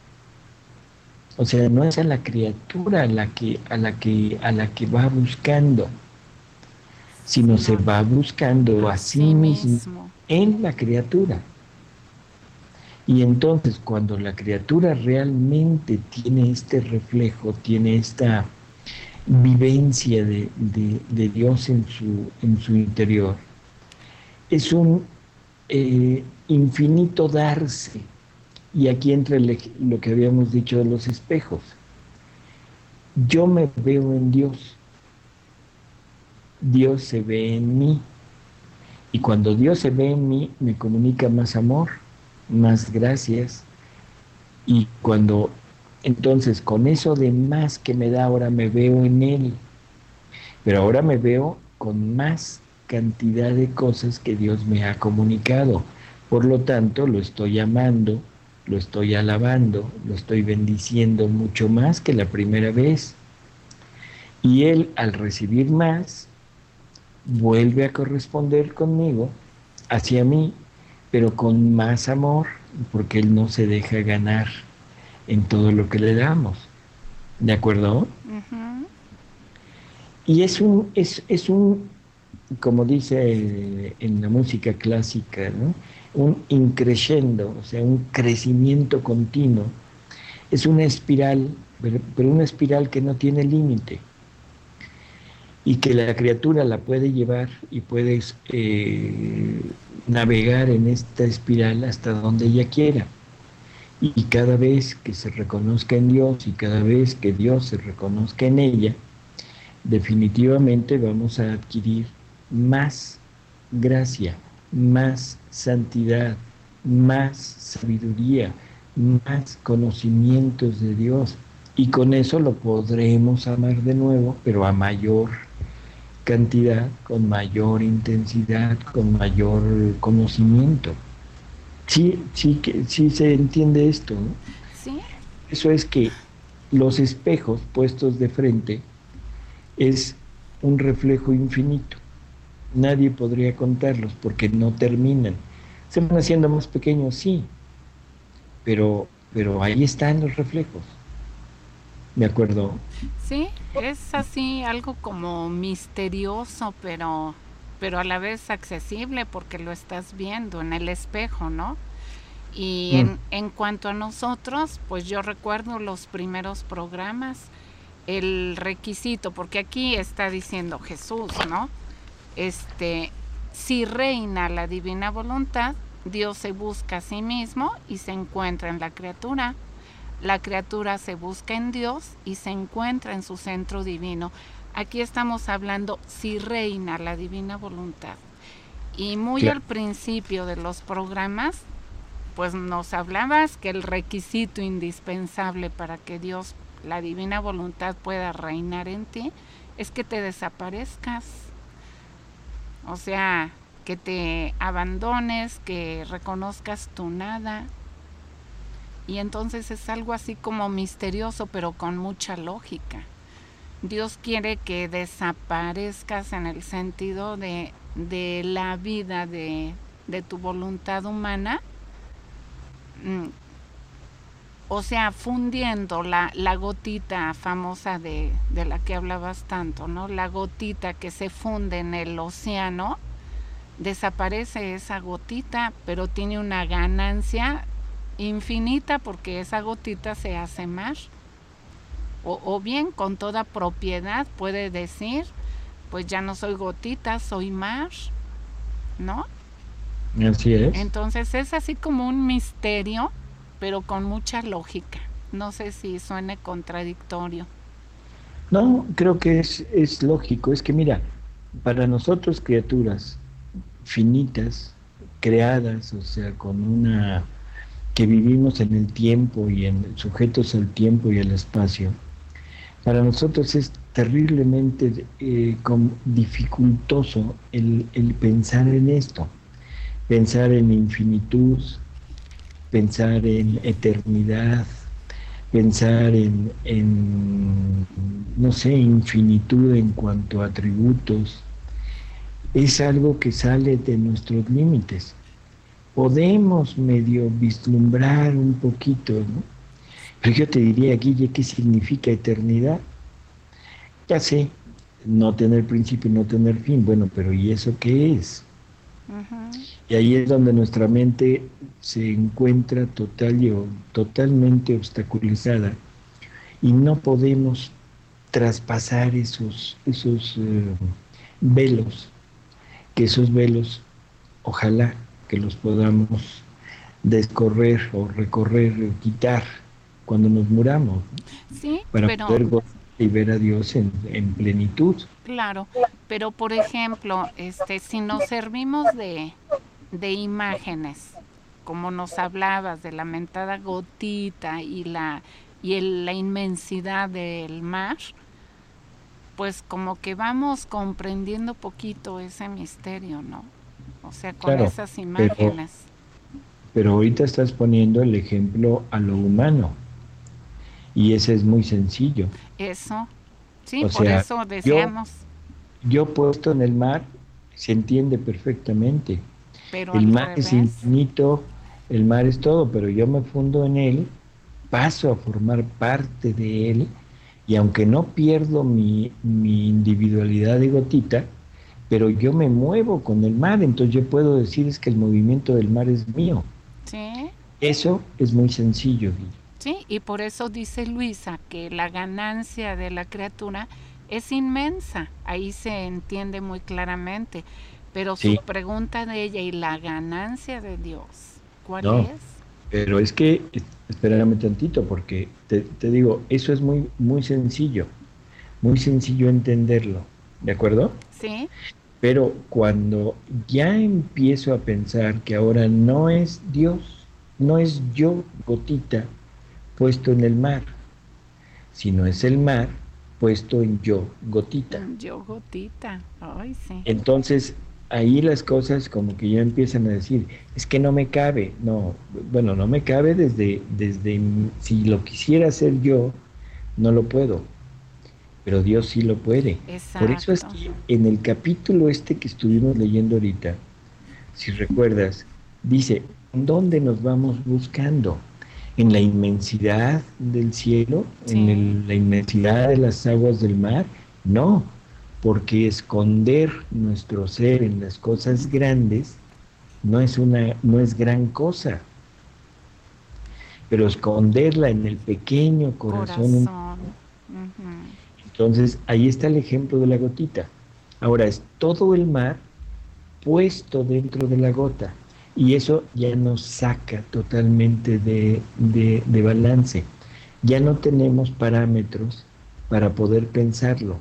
Speaker 2: O sea, no es a la criatura a la que va buscando, sino se
Speaker 1: Sino
Speaker 2: va buscando a
Speaker 1: a
Speaker 2: sí
Speaker 1: sí
Speaker 2: mismo
Speaker 1: mismo.
Speaker 2: en la criatura. Y entonces cuando la criatura realmente tiene este reflejo, tiene esta vivencia de Dios en su interior, es un infinito darse. Y aquí entra lo que habíamos dicho de los espejos. Yo me veo en Dios, Dios se ve en mí. Y cuando Dios se ve en mí, me comunica más amor, más gracias. Y cuando entonces con eso de más que me da, ahora me veo en Él. Pero ahora me veo con más cantidad de cosas que Dios me ha comunicado. Por lo tanto, lo estoy amando, lo estoy alabando, lo estoy bendiciendo mucho más que la primera vez. Y Él, al recibir más, vuelve a corresponder conmigo, hacia mí, pero con más amor, porque Él no se deja ganar en todo lo que le damos. ¿De acuerdo?
Speaker 1: Ujú.
Speaker 2: Y es un, como dice en la música clásica, ¿no? Un increscendo, o sea, un crecimiento continuo. Es una espiral, pero una espiral que no tiene límite y que la criatura la puede llevar y puedes navegar en esta espiral hasta donde ella quiera. Y cada vez que se reconozca en Dios y cada vez que Dios se reconozca en ella, definitivamente vamos a adquirir más gracia, más santidad, más sabiduría, más conocimientos de Dios. Y con eso lo podremos amar de nuevo, pero a mayor cantidad, con mayor intensidad, con mayor conocimiento. Sí, sí se entiende esto, ¿no?
Speaker 1: Sí,
Speaker 2: Eso es que los espejos puestos de frente es un reflejo infinito. Nadie podría contarlos porque no terminan. Se van haciendo más pequeños, sí, pero ahí están los reflejos. ¿De acuerdo?
Speaker 1: sí, es así algo como misterioso, pero a la vez accesible porque lo estás viendo en el espejo, ¿no? Y
Speaker 2: Mm,
Speaker 1: en cuanto a nosotros, pues yo recuerdo los primeros programas, el requisito, porque aquí está diciendo Jesús, ¿no? Este, si reina la divina voluntad, Dios se busca a sí mismo y se encuentra en la criatura. La criatura se busca en Dios y se encuentra en su centro divino. Aquí estamos hablando si reina la divina voluntad. Y muy
Speaker 2: claro,
Speaker 1: al principio de los programas, pues nos hablabas que el requisito indispensable para que Dios, la divina voluntad, pueda reinar en ti es que te desaparezcas. O sea, que te abandones, que reconozcas tu nada. Y entonces es algo así como misterioso, pero con mucha lógica. Dios quiere que desaparezcas en el sentido de la vida de tu voluntad humana, mm, o sea, fundiendo la gotita famosa de la que hablabas tanto, ¿no? La gotita que se funde en el océano, desaparece esa gotita, pero tiene una ganancia infinita porque esa gotita se hace mar. O bien con toda propiedad puede decir, pues ya no soy gotita, soy mar, ¿no?
Speaker 2: así es.
Speaker 1: Entonces es así como un misterio, pero con mucha lógica. No sé si suene contradictorio.
Speaker 2: No, creo que es lógico. Es que mira, para nosotros criaturas finitas, creadas, o sea, con una que vivimos en el tiempo y en sujetos al tiempo y al espacio, para nosotros es terriblemente dificultoso el pensar en esto, pensar en infinitud, pensar en eternidad, pensar no sé, infinitud en cuanto a atributos. Es algo que sale de nuestros límites. Podemos medio vislumbrar un poquito, ¿no? Pero yo te diría, Guille, ¿qué significa eternidad? Ya sé, no tener principio y no tener fin. Bueno, pero ¿y eso qué es?
Speaker 1: Ujú.
Speaker 2: Y ahí es donde nuestra mente se encuentra totalmente obstaculizada y no podemos traspasar esos velos, que esos velos, ojalá que los podamos descorrer o recorrer o quitar cuando nos muramos, ¿no?
Speaker 1: Sí,
Speaker 2: Para
Speaker 1: pero
Speaker 2: poder gozar y ver a Dios en plenitud.
Speaker 1: claro, pero por ejemplo, si nos servimos de imágenes, como nos hablabas de la mentada gotita la inmensidad del mar, pues como que vamos comprendiendo poquito ese misterio, ¿no? O sea, con
Speaker 2: Claro,
Speaker 1: esas
Speaker 2: pero,
Speaker 1: imágenes.
Speaker 2: pero ahorita estás poniendo el ejemplo a lo humano y ese es muy sencillo.
Speaker 1: Eso, sí,
Speaker 2: O
Speaker 1: por
Speaker 2: sea,
Speaker 1: eso
Speaker 2: yo,
Speaker 1: decíamos,
Speaker 2: yo puesto en el mar se entiende perfectamente.
Speaker 1: pero
Speaker 2: El
Speaker 1: al
Speaker 2: mar es
Speaker 1: revés,
Speaker 2: infinito, el mar es todo, pero yo me fundo en él, paso a formar parte de él y aunque no pierdo mi individualidad de gotita, pero yo me muevo con el mar, entonces yo puedo decir es que el movimiento del mar es mío.
Speaker 1: ¿sí?
Speaker 2: Eso es muy sencillo, Guille.
Speaker 1: Sí, y por eso dice Luisa que la ganancia de la criatura es inmensa, ahí se entiende muy claramente, pero su
Speaker 2: Sí,
Speaker 1: pregunta de ella y la ganancia de Dios, ¿cuál
Speaker 2: no,
Speaker 1: es?
Speaker 2: pero es que, espérame tantito, porque te digo, eso es muy sencillo entenderlo, ¿de acuerdo?
Speaker 1: Sí,
Speaker 2: Pero cuando ya empiezo a pensar que ahora no es Dios, no es yo, gotita, puesto en el mar, sino es el mar, puesto en yo, gotita.
Speaker 1: Yo gotita. Ay, sí.
Speaker 2: Entonces, ahí las cosas como que ya empiezan a decir, es que no me cabe. No, bueno, no me cabe si lo quisiera hacer yo, no lo puedo, pero Dios sí lo puede. Por eso es
Speaker 1: Exacto.
Speaker 2: que en el capítulo este que estuvimos leyendo ahorita, si recuerdas, dice, ¿dónde nos vamos buscando? ¿En la inmensidad del cielo? ¿En
Speaker 1: Sí.
Speaker 2: la inmensidad de las aguas del mar? No, porque esconder nuestro ser en las cosas grandes no es gran cosa, pero esconderla en el pequeño corazón
Speaker 1: Corazón.
Speaker 2: humano.
Speaker 1: Ujú.
Speaker 2: Entonces, ahí está el ejemplo de la gotita. Ahora es todo el mar puesto dentro de la gota. Y eso ya nos saca totalmente de balance. Ya no tenemos parámetros para poder pensarlo.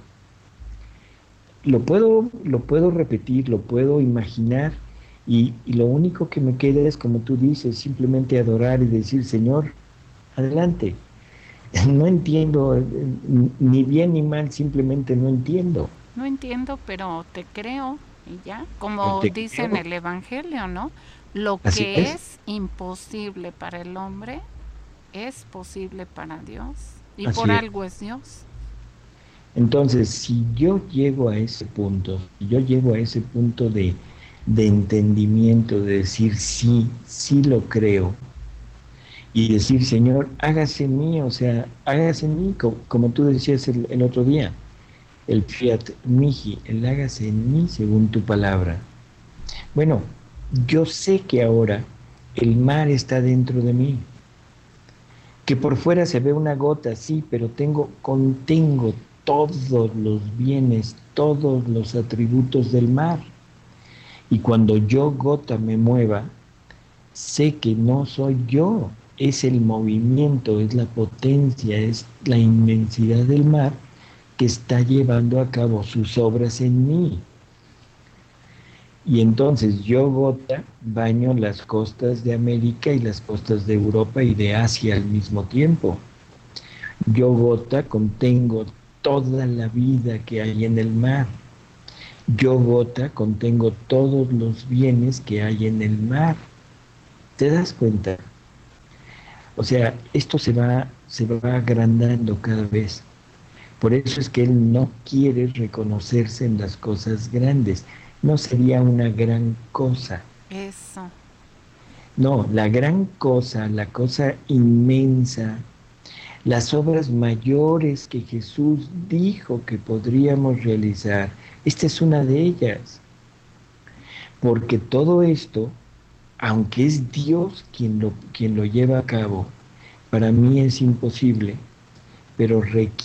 Speaker 2: Lo puedo repetir, lo puedo imaginar, y lo único que me queda es, como tú dices, simplemente adorar y decir, Señor, adelante. No entiendo ni bien ni mal, simplemente no entiendo.
Speaker 1: No entiendo, pero te creo y ya. Como
Speaker 2: Te
Speaker 1: dice en
Speaker 2: creo.
Speaker 1: el Evangelio, ¿no? Lo
Speaker 2: Así
Speaker 1: que
Speaker 2: es,
Speaker 1: es imposible para el hombre es posible para Dios. Y por
Speaker 2: así es.
Speaker 1: algo es Dios.
Speaker 2: Entonces, si yo llego a ese punto, si yo llego a ese punto de entendimiento, de decir sí, sí lo creo, y decir, Señor, hágase en mí, o sea, hágase en mí, como tú decías el otro día, el fiat mihi, el hágase en mí según tu palabra. Bueno, yo sé que ahora el mar está dentro de mí, que por fuera se ve una gota, sí, pero contengo todos los bienes, todos los atributos del mar. Y cuando yo, gota, me mueva, sé que no soy yo, es el movimiento, es la potencia, es la inmensidad del mar que está llevando a cabo sus obras en mí. Y entonces yo, gota, baño las costas de América y las costas de Europa y de Asia al mismo tiempo. Yo, gota, contengo toda la vida que hay en el mar. Yo, gota, contengo todos los bienes que hay en el mar. ¿Te das cuenta? O sea, esto se va agrandando cada vez. Por eso es que él no quiere reconocerse en las cosas grandes. No sería una gran cosa.
Speaker 1: Eso.
Speaker 2: No, la gran cosa, la cosa inmensa, las obras mayores que Jesús dijo que podríamos realizar, esta es una de ellas, porque todo esto, aunque es Dios quien lo lleva a cabo, para mí es imposible, pero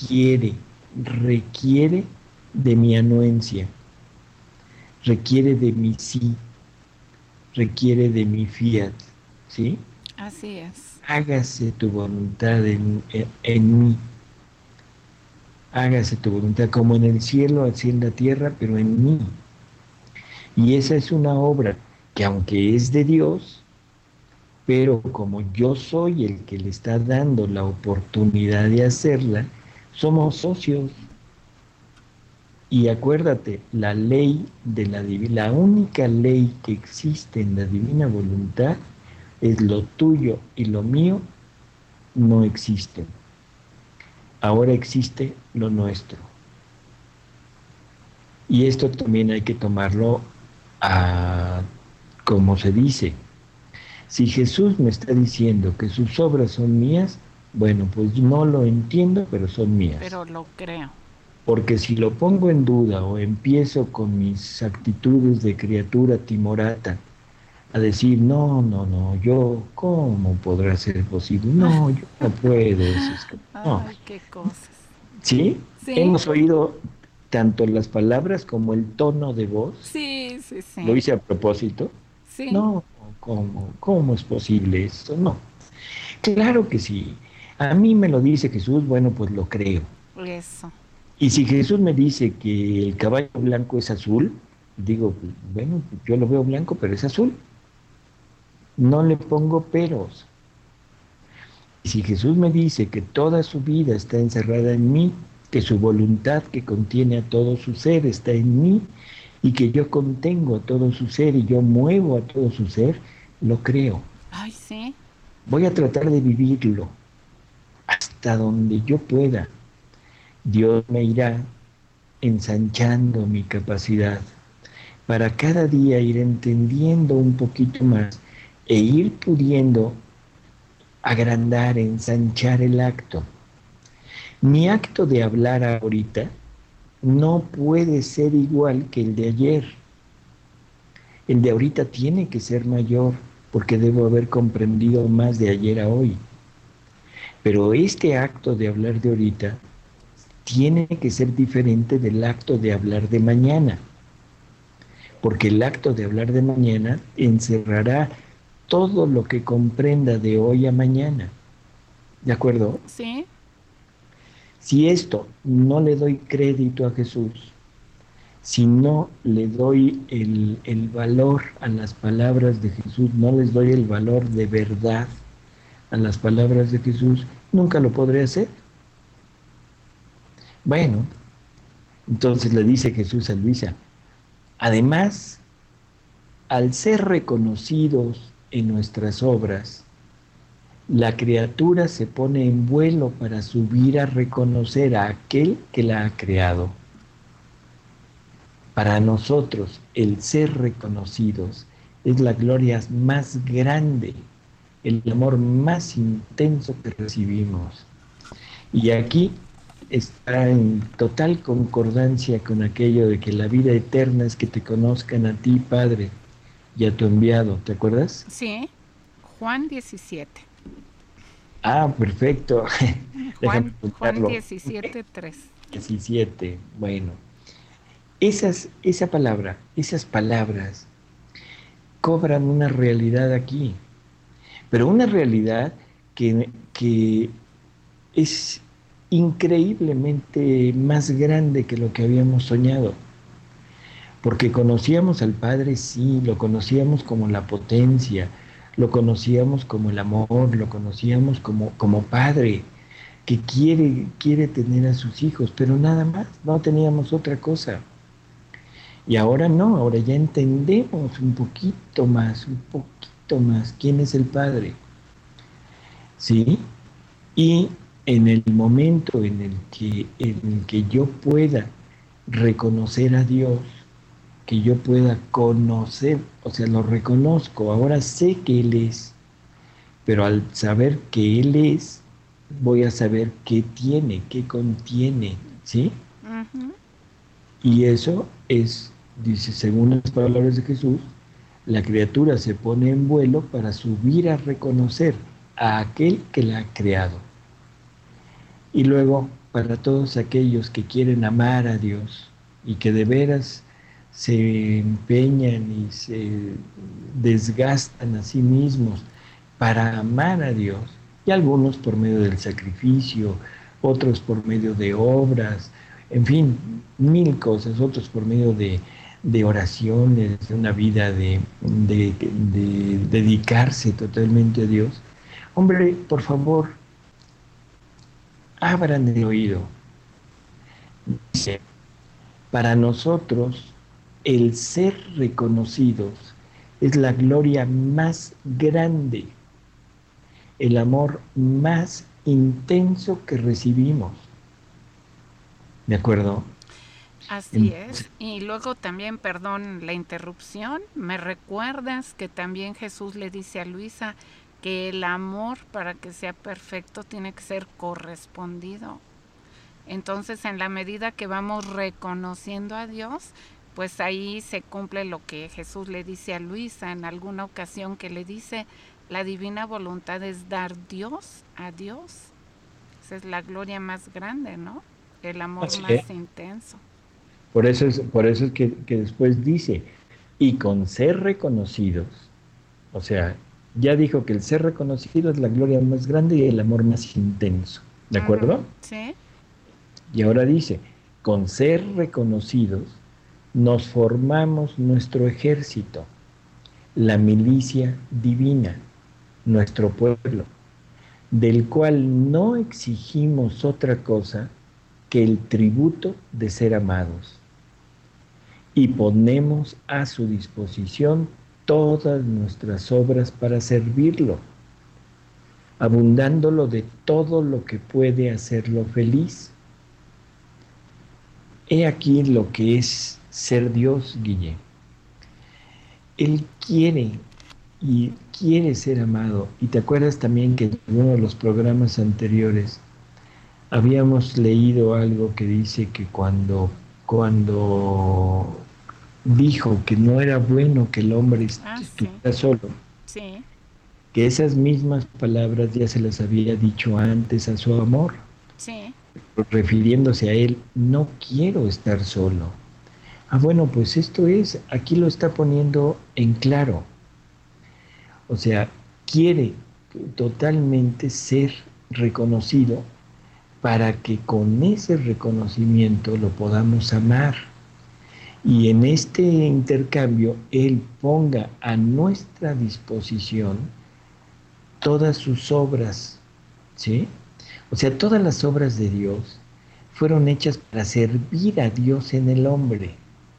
Speaker 2: requiere de mi anuencia, requiere de mi sí, requiere de mi fiat, ¿sí?
Speaker 1: Así es.
Speaker 2: Hágase tu voluntad en mí. Hágase tu voluntad como en el cielo, así en la tierra, pero en mí. Y esa es una obra que aunque es de Dios, pero como yo soy el que le está dando la oportunidad de hacerla, somos socios. Y acuérdate, la ley de la única ley que existe en la divina voluntad es lo tuyo y lo mío no existen. Ahora existe lo nuestro. Y esto también hay que tomarlo a, como se dice. Si Jesús me está diciendo que sus obras son mías, bueno, pues no lo entiendo, pero son mías.
Speaker 1: Pero lo creo.
Speaker 2: Porque si lo pongo en duda o empiezo con mis actitudes de criatura timorata a decir, no, no, no, yo, ¿cómo podrá ser posible? No, yo no puedo, no.
Speaker 1: Ay, qué cosas.
Speaker 2: ¿Sí?
Speaker 1: Sí,
Speaker 2: Hemos oído tanto las palabras como el tono de voz.
Speaker 1: sí, sí,
Speaker 2: Lo
Speaker 1: sí.
Speaker 2: hice a propósito.
Speaker 1: Sí,
Speaker 2: No, ¿cómo es posible esto? No. Claro que sí. A mí me lo dice Jesús, bueno, pues lo creo.
Speaker 1: eso.
Speaker 2: Y si Jesús me dice que el caballo blanco es azul, digo, pues, bueno, yo lo veo blanco, pero es azul. No le pongo peros. Y si Jesús me dice que toda su vida está encerrada en mí, que su voluntad que contiene a todo su ser está en mí y que yo contengo a todo su ser y yo muevo a todo su ser, lo creo.
Speaker 1: Ay, sí.
Speaker 2: Voy a tratar de vivirlo hasta donde yo pueda. Dios me irá ensanchando mi capacidad para cada día ir entendiendo un poquito más e ir pudiendo agrandar, ensanchar el acto. Mi acto de hablar ahorita no puede ser igual que el de ayer. El de ahorita tiene que ser mayor porque debo haber comprendido más de ayer a hoy. Pero este acto de hablar de ahorita tiene que ser diferente del acto de hablar de mañana, porque el acto de hablar de mañana encerrará todo lo que comprenda de hoy a mañana. ¿De acuerdo?
Speaker 1: Sí.
Speaker 2: Si esto no le doy crédito a Jesús, si no le doy el valor a las palabras de Jesús, no les doy el valor de verdad a las palabras de Jesús, nunca lo podré hacer. Bueno, entonces le dice Jesús a Luisa, además, al ser reconocidos en nuestras obras, la criatura se pone en vuelo para subir a reconocer a aquel que la ha creado. Para nosotros, el ser reconocidos es la gloria más grande, el amor más intenso que recibimos. Y aquí está en total concordancia con aquello de que la vida eterna es que te conozcan a ti, Padre, y a tu enviado. ¿Te acuerdas?
Speaker 1: Sí. Juan 17.
Speaker 2: Ah, perfecto. Déjame
Speaker 1: Juan
Speaker 2: apuntarlo.
Speaker 1: 17, 3.
Speaker 2: 17. Bueno, esas palabras cobran una realidad aquí, pero una realidad que es increíblemente más grande que lo que habíamos soñado. Porque conocíamos al Padre, sí, lo conocíamos como la potencia, lo conocíamos como el amor, lo conocíamos como Padre, que quiere tener a sus hijos, pero nada más, no teníamos otra cosa. Y ahora no, ahora ya entendemos un poquito más quién es el Padre, ¿sí? Y en el momento en el que yo pueda reconocer a Dios, que yo pueda conocer, o sea, lo reconozco, ahora sé que Él es, pero al saber que Él es, voy a saber qué tiene, qué contiene, ¿sí?
Speaker 1: Ujú.
Speaker 2: Y eso es, dice, según las palabras de Jesús, la criatura se pone en vuelo para subir a reconocer a aquel que la ha creado. Y luego, para todos aquellos que quieren amar a Dios y que de veras se empeñan y se desgastan a sí mismos para amar a Dios, y algunos por medio del sacrificio, otros por medio de obras, en fin, mil cosas, otros por medio de oraciones, de una vida de dedicarse totalmente a Dios. Hombre, por favor, abran el oído. Dice, para nosotros, el ser reconocidos es la gloria más grande, el amor más intenso que recibimos. ¿De acuerdo?
Speaker 1: Así es. Y luego también, perdón la interrupción, me recuerdas que también Jesús le dice a Luisa que el amor para que sea perfecto tiene que ser correspondido. Entonces, en la medida que vamos reconociendo a Dios, pues ahí se cumple lo que Jesús le dice a Luisa en alguna ocasión, que le dice, la divina voluntad es dar Dios a Dios. Esa es la gloria más grande, ¿no? El amor
Speaker 2: Así es.
Speaker 1: más intenso.
Speaker 2: Por eso es que después dice, y con ser reconocidos, o sea, ya dijo que el ser reconocido es la gloria más grande y el amor más intenso. ¿De acuerdo?
Speaker 1: Sí.
Speaker 2: Y ahora dice, con ser reconocidos, nos formamos nuestro ejército, la milicia divina, nuestro pueblo, del cual no exigimos otra cosa que el tributo de ser amados y ponemos a su disposición todas nuestras obras para servirlo, abundándolo de todo lo que puede hacerlo feliz. He aquí lo que es ser Dios, Guille. Él quiere y quiere ser amado. Y te acuerdas también que en uno de los programas anteriores habíamos leído algo que dice que cuando dijo que no era bueno que el hombre estuviera solo,
Speaker 1: sí,
Speaker 2: que esas mismas palabras ya se las había dicho antes a su amor,
Speaker 1: sí,
Speaker 2: refiriéndose a él: no quiero estar solo. Bueno, pues esto es, aquí lo está poniendo en claro. O sea, quiere totalmente ser reconocido para que con ese reconocimiento lo podamos amar. Y en este intercambio, Él ponga a nuestra disposición todas sus obras, ¿sí? O sea, todas las obras de Dios fueron hechas para servir a Dios en el hombre.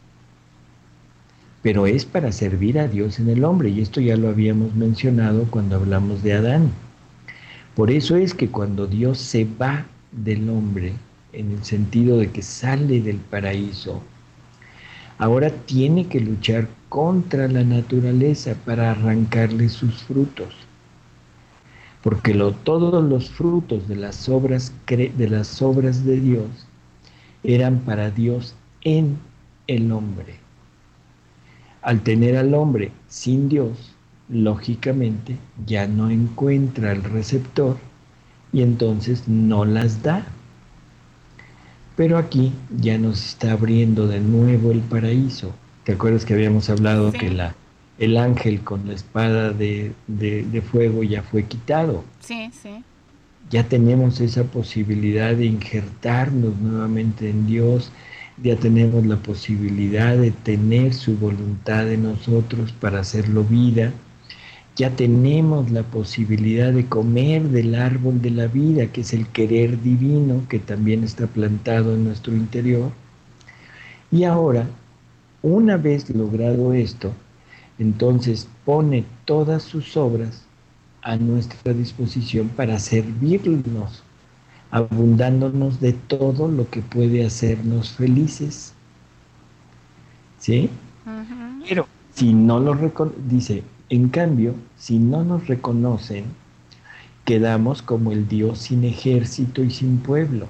Speaker 2: Pero es para servir a Dios en el hombre, y esto ya lo habíamos mencionado cuando hablamos de Adán. Por eso es que cuando Dios se va del hombre, en el sentido de que sale del paraíso, ahora tiene que luchar contra la naturaleza para arrancarle sus frutos. Porque todos los frutos de las obras de Dios eran para Dios en el hombre. Al tener al hombre sin Dios, lógicamente ya no encuentra el receptor y entonces no las da. Pero aquí ya nos está abriendo de nuevo el paraíso. ¿Te acuerdas que habíamos hablado que el ángel con la espada de fuego ya fue quitado?
Speaker 1: Sí, sí.
Speaker 2: Ya tenemos esa posibilidad de injertarnos nuevamente en Dios. Ya tenemos la posibilidad de tener su voluntad en nosotros para hacerlo vida. Ya tenemos la posibilidad de comer del árbol de la vida, que es el querer divino, que también está plantado en nuestro interior. Y ahora, una vez logrado esto, entonces pone todas sus obras a nuestra disposición para servirnos, abundándonos de todo lo que puede hacernos felices. ¿Sí?
Speaker 1: Uh-huh.
Speaker 2: Pero si no lo dice, en cambio, si no nos reconocen, quedamos como el Dios sin ejército y sin pueblo.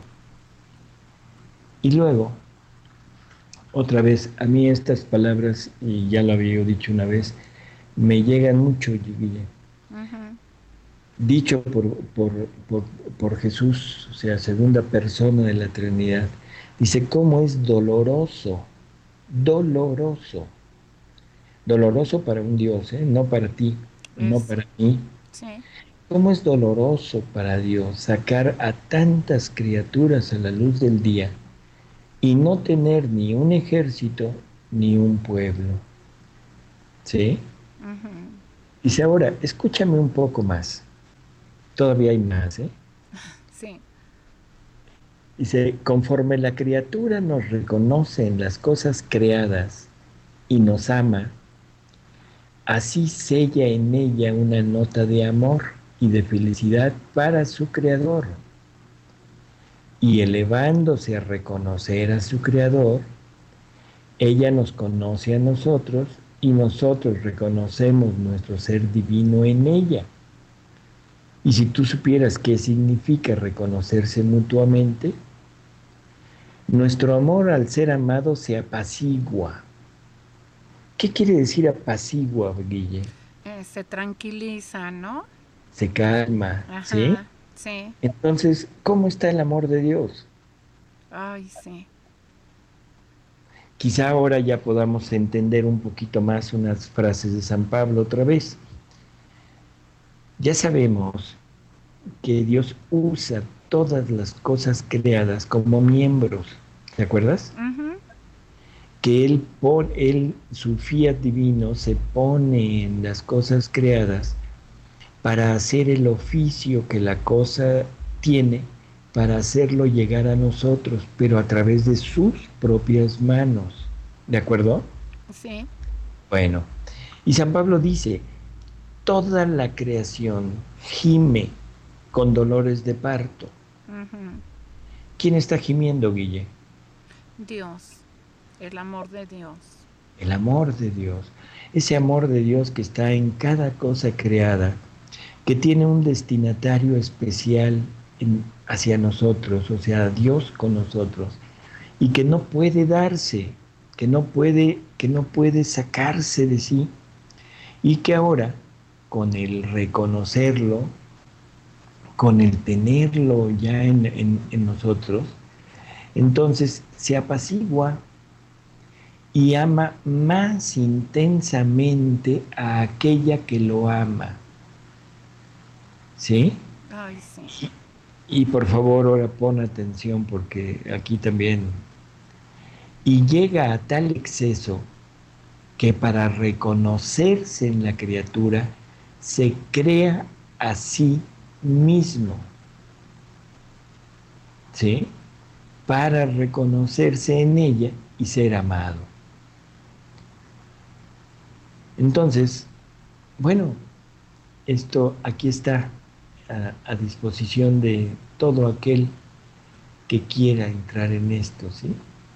Speaker 2: Y luego, otra vez, a mí estas palabras, y ya lo había dicho una vez, me llegan mucho, Guille.
Speaker 1: Uh-huh.
Speaker 2: Dicho por Jesús, o sea, segunda persona de la Trinidad, dice: ¿cómo es doloroso para un Dios, no para ti, no para mí?
Speaker 1: Sí.
Speaker 2: ¿Cómo es doloroso para Dios sacar a tantas criaturas a la luz del día y no tener ni un ejército ni un pueblo? ¿Sí?
Speaker 1: Uh-huh.
Speaker 2: Dice: ahora, escúchame un poco más. Todavía hay más, ¿eh?
Speaker 1: Sí.
Speaker 2: Dice: conforme la criatura nos reconoce en las cosas creadas y nos ama, así sella en ella una nota de amor y de felicidad para su creador. Y elevándose a reconocer a su creador, ella nos conoce a nosotros y nosotros reconocemos nuestro ser divino en ella. Y si tú supieras qué significa reconocerse mutuamente, nuestro amor al ser amado se apacigua. ¿Qué quiere decir apacigua, Guille?
Speaker 1: Se tranquiliza, ¿no?
Speaker 2: Se calma,
Speaker 1: Ajá,
Speaker 2: ¿sí?
Speaker 1: sí.
Speaker 2: Entonces, ¿cómo está el amor de Dios?
Speaker 1: Ay, sí.
Speaker 2: Quizá ahora ya podamos entender un poquito más unas frases de San Pablo otra vez. Ya sabemos que Dios usa todas las cosas creadas como miembros, ¿te acuerdas?
Speaker 1: Uh-huh.
Speaker 2: Que su fiat divino se pone en las cosas creadas para hacer el oficio que la cosa tiene para hacerlo llegar a nosotros, pero a través de sus propias manos. ¿De acuerdo?
Speaker 1: Sí.
Speaker 2: Bueno, y San Pablo dice, toda la creación gime con dolores de parto.
Speaker 1: Ujú.
Speaker 2: ¿Quién está gimiendo, Guille?
Speaker 1: Dios, el amor de Dios.
Speaker 2: El amor de Dios. Ese amor de Dios que está en cada cosa creada, que tiene un destinatario especial hacia nosotros, o sea, Dios con nosotros, y que no puede darse, que no puede sacarse de sí, y que ahora, con el reconocerlo, con el tenerlo ya en nosotros, entonces se apacigua y ama más intensamente a aquella que lo ama. ¿Sí?
Speaker 1: Ay, sí.
Speaker 2: Y por favor, ahora pon atención porque aquí también. Y llega a tal exceso que para reconocerse en la criatura se crea a sí mismo. ¿Sí? Para reconocerse en ella y ser amado. Entonces, bueno, esto aquí está a disposición de todo aquel que quiera entrar en esto, ¿sí?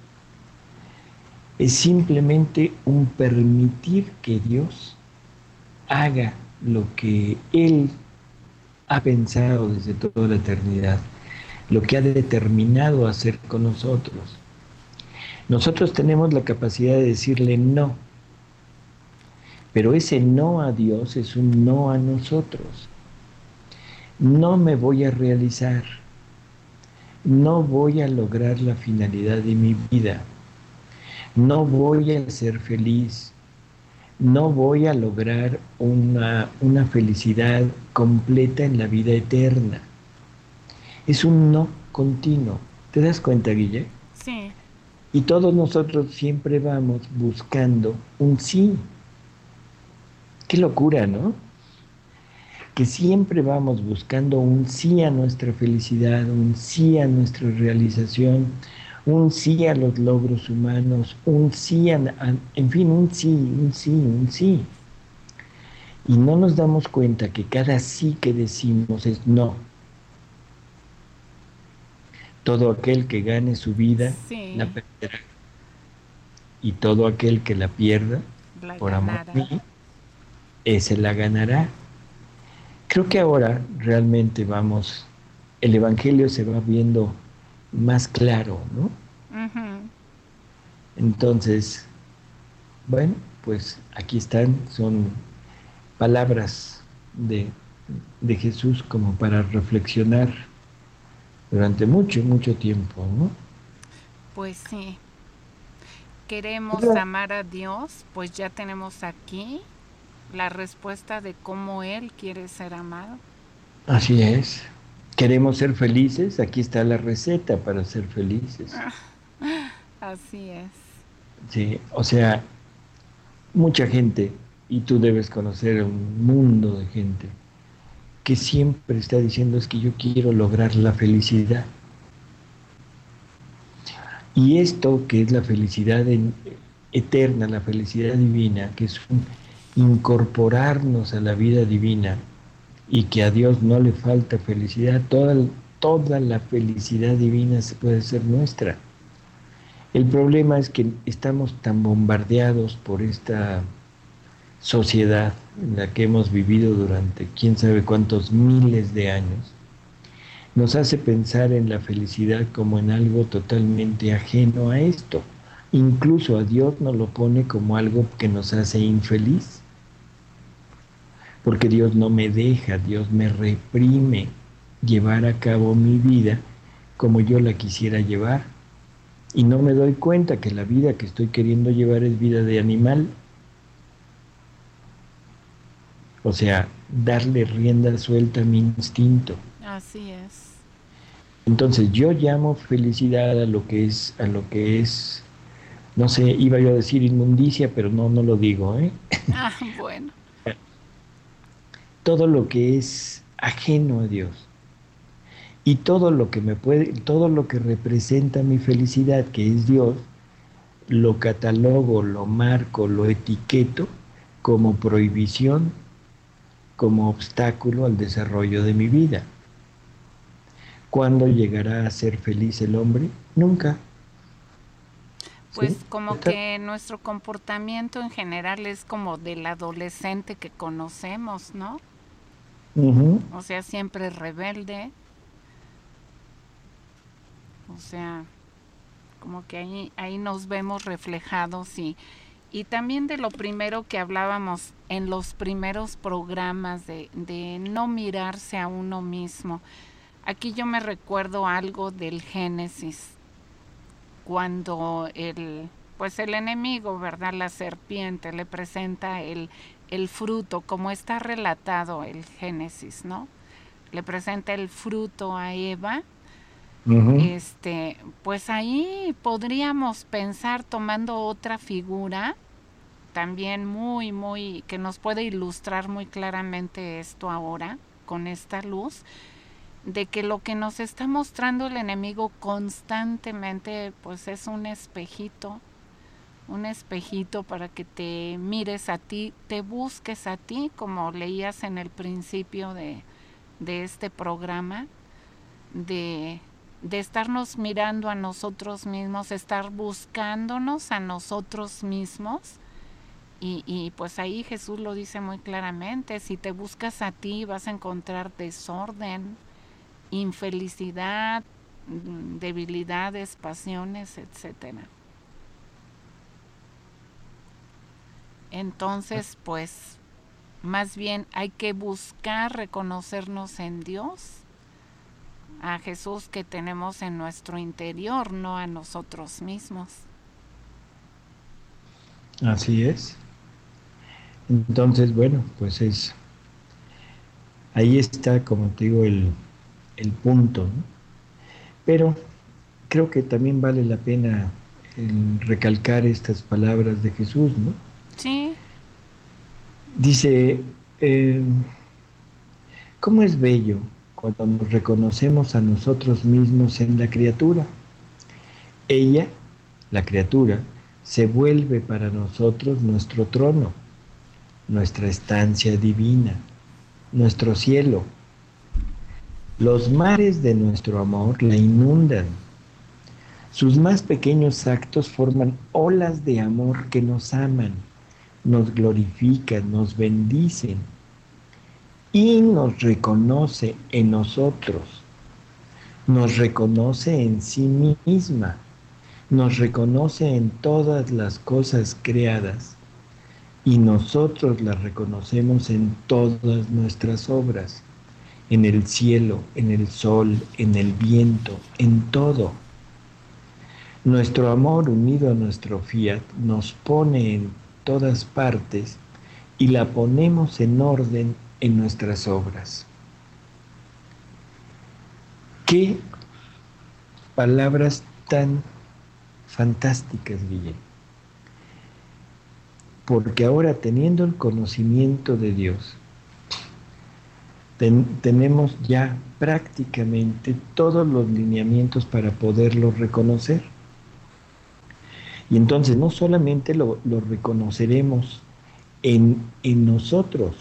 Speaker 2: Es simplemente un permitir que Dios haga lo que Él ha pensado desde toda la eternidad, lo que ha determinado hacer con nosotros. Nosotros tenemos la capacidad de decirle no, pero ese no a Dios es un no a nosotros. No me voy a realizar, no voy a lograr la finalidad de mi vida, no voy a ser feliz, no voy a lograr una felicidad completa en la vida eterna. Es un no continuo. ¿Te das cuenta, Guille?
Speaker 1: Sí.
Speaker 2: Y todos nosotros siempre vamos buscando un sí. Qué locura, ¿no? Que siempre vamos buscando un sí a nuestra felicidad, un sí a nuestra realización, un sí a los logros humanos, un sí en fin, un sí, un sí, un sí. Y no nos damos cuenta que cada sí que decimos es no. Todo aquel que gane su vida la
Speaker 1: Sí.
Speaker 2: perderá. Y todo aquel que la pierda,
Speaker 1: La
Speaker 2: por amor a
Speaker 1: ganará.
Speaker 2: mí, ese la ganará. Creo que ahora realmente vamos, el Evangelio se va viendo más claro, ¿no?
Speaker 1: Ujú.
Speaker 2: Entonces, bueno, pues aquí están, son palabras de Jesús como para reflexionar durante mucho, mucho tiempo, ¿no?
Speaker 1: Pues sí. Queremos
Speaker 2: Otra-
Speaker 1: amar a Dios, pues ya tenemos aquí la respuesta de cómo Él quiere ser amado.
Speaker 2: Así es. Queremos ser felices, aquí está la receta para ser felices.
Speaker 1: Así es.
Speaker 2: Sí, o sea, mucha gente, y tú debes conocer un mundo de gente, que siempre está diciendo es que yo quiero lograr la felicidad. Y esto que es la felicidad eterna, la felicidad divina, que es incorporarnos a la vida divina y que a Dios no le falta felicidad, toda la felicidad divina se puede ser nuestra. El problema es que estamos tan bombardeados por esta sociedad en la que hemos vivido durante quién sabe cuántos miles de años, nos hace pensar en la felicidad como en algo totalmente ajeno a esto. Incluso a Dios nos lo pone como algo que nos hace infeliz, porque Dios no me deja, Dios me reprime llevar a cabo mi vida como yo la quisiera llevar. Y no me doy cuenta que la vida que estoy queriendo llevar es vida de animal. O sea, darle rienda suelta a mi instinto.
Speaker 1: Así es.
Speaker 2: Entonces yo llamo felicidad a lo que es, no sé, iba yo a decir inmundicia, pero no, no lo digo, ¿eh?
Speaker 1: Ah, bueno.
Speaker 2: Todo lo que es ajeno a Dios. Y todo lo que todo lo que representa mi felicidad, que es Dios, lo catalogo, lo marco, lo etiqueto como prohibición, como obstáculo al desarrollo de mi vida. ¿Cuándo llegará a ser feliz el hombre? Nunca. ¿Sí?
Speaker 1: Pues como que nuestro comportamiento en general es como del adolescente que conocemos, ¿no?
Speaker 2: Ujú.
Speaker 1: O sea, siempre rebelde, o sea, como que ahí nos vemos reflejados y también de lo primero que hablábamos en los primeros programas de no mirarse a uno mismo. Aquí yo me recuerdo algo del Génesis, cuando pues el enemigo, ¿verdad? La serpiente le presenta el fruto, como está relatado el Génesis, ¿no? Le presenta el fruto a Eva.
Speaker 2: Ujú.
Speaker 1: Pues ahí podríamos pensar tomando otra figura también muy, que nos puede ilustrar muy claramente esto ahora, con esta luz, de que lo que nos está mostrando el enemigo constantemente, pues es un espejito para que te mires a ti, te busques a ti, como leías en el principio de este programa, de, de estarnos mirando a nosotros mismos, estar buscándonos a nosotros mismos. Y pues ahí Jesús lo dice muy claramente, si te buscas a ti vas a encontrar desorden, infelicidad, debilidades, pasiones, etcétera. Entonces, pues, más bien hay que buscar reconocernos en Dios, a Jesús que tenemos en nuestro interior, no a nosotros mismos.
Speaker 2: Así es. Entonces, bueno, pues ahí está, como te digo, el punto, ¿no? Pero creo que también vale la pena el recalcar estas palabras de Jesús, ¿no?
Speaker 1: Sí,
Speaker 2: Dice, eh, ¿cómo es bello cuando nos reconocemos a nosotros mismos en la criatura? Ella, la criatura, se vuelve para nosotros nuestro trono, nuestra estancia divina, nuestro cielo. Los mares de nuestro amor la inundan. Sus más pequeños actos forman olas de amor que nos aman, nos glorifican, nos bendicen y nos reconoce en nosotros, nos reconoce en sí misma, nos reconoce en todas las cosas creadas y nosotros las reconocemos en todas nuestras obras, en el cielo, en el sol, en el viento, en todo. Nuestro amor unido a nuestro fiat nos pone en todas partes y la ponemos en orden en nuestras obras. Qué palabras tan fantásticas, Guillermo. Porque ahora teniendo el conocimiento de Dios, tenemos ya prácticamente todos los lineamientos para poderlo reconocer. Y entonces no solamente lo reconoceremos en nosotros,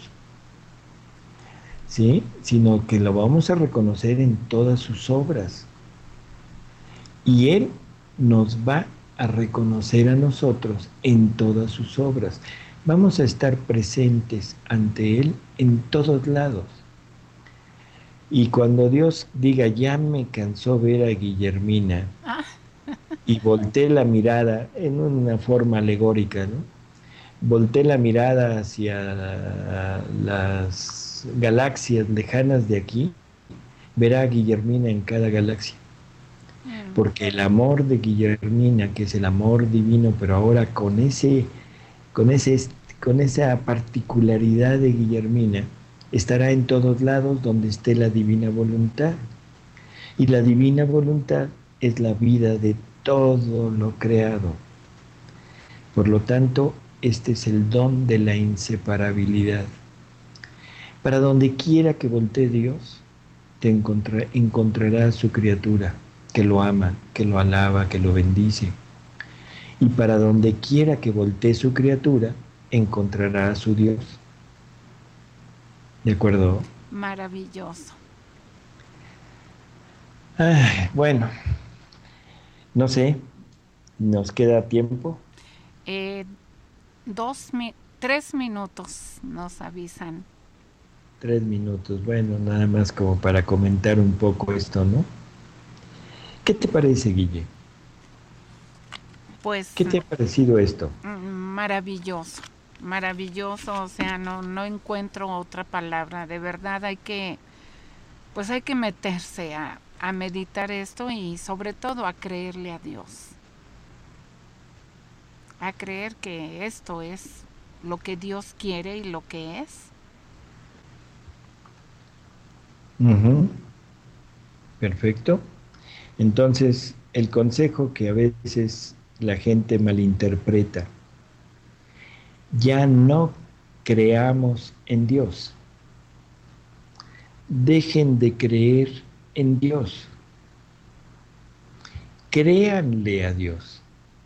Speaker 2: ¿sí? Sino que lo vamos a reconocer en todas sus obras. Y Él nos va a reconocer a nosotros en todas sus obras. Vamos a estar presentes ante Él en todos lados. Y cuando Dios diga, ya me cansó ver a Guillermina, y volteé la mirada en una forma alegórica, ¿no? Volteé la mirada hacia las galaxias lejanas de aquí, verá a Guillermina en cada galaxia. Porque el amor de Guillermina, que es el amor divino, pero ahora con ese, con esa particularidad de Guillermina, estará en todos lados donde esté la divina voluntad. Y la divina voluntad es la vida de todo lo creado. Por lo tanto, este es el don de la inseparabilidad. Para donde quiera que voltee Dios, encontrará a su criatura, que lo ama, que lo alaba, que lo bendice. Y para donde quiera que voltee su criatura, encontrará a su Dios. ¿De acuerdo?
Speaker 1: Maravilloso.
Speaker 2: Ay, bueno, no sé, nos queda tiempo.
Speaker 1: Eh, 3 minutos nos avisan.
Speaker 2: 3 minutos, bueno, nada más como para comentar un poco esto, ¿no? ¿Qué te parece, Guille?
Speaker 1: Pues
Speaker 2: ¿Qué te ha parecido esto?
Speaker 1: maravilloso, maravilloso, o sea, no encuentro otra palabra. De verdad pues hay que meterse a meditar esto y sobre todo a creerle a Dios. A creer que esto es lo que Dios quiere y lo que es.
Speaker 2: Ujú, perfecto. Entonces, el consejo que a veces la gente malinterpreta, ya no creamos en Dios, dejen de creer en Dios, créanle a Dios,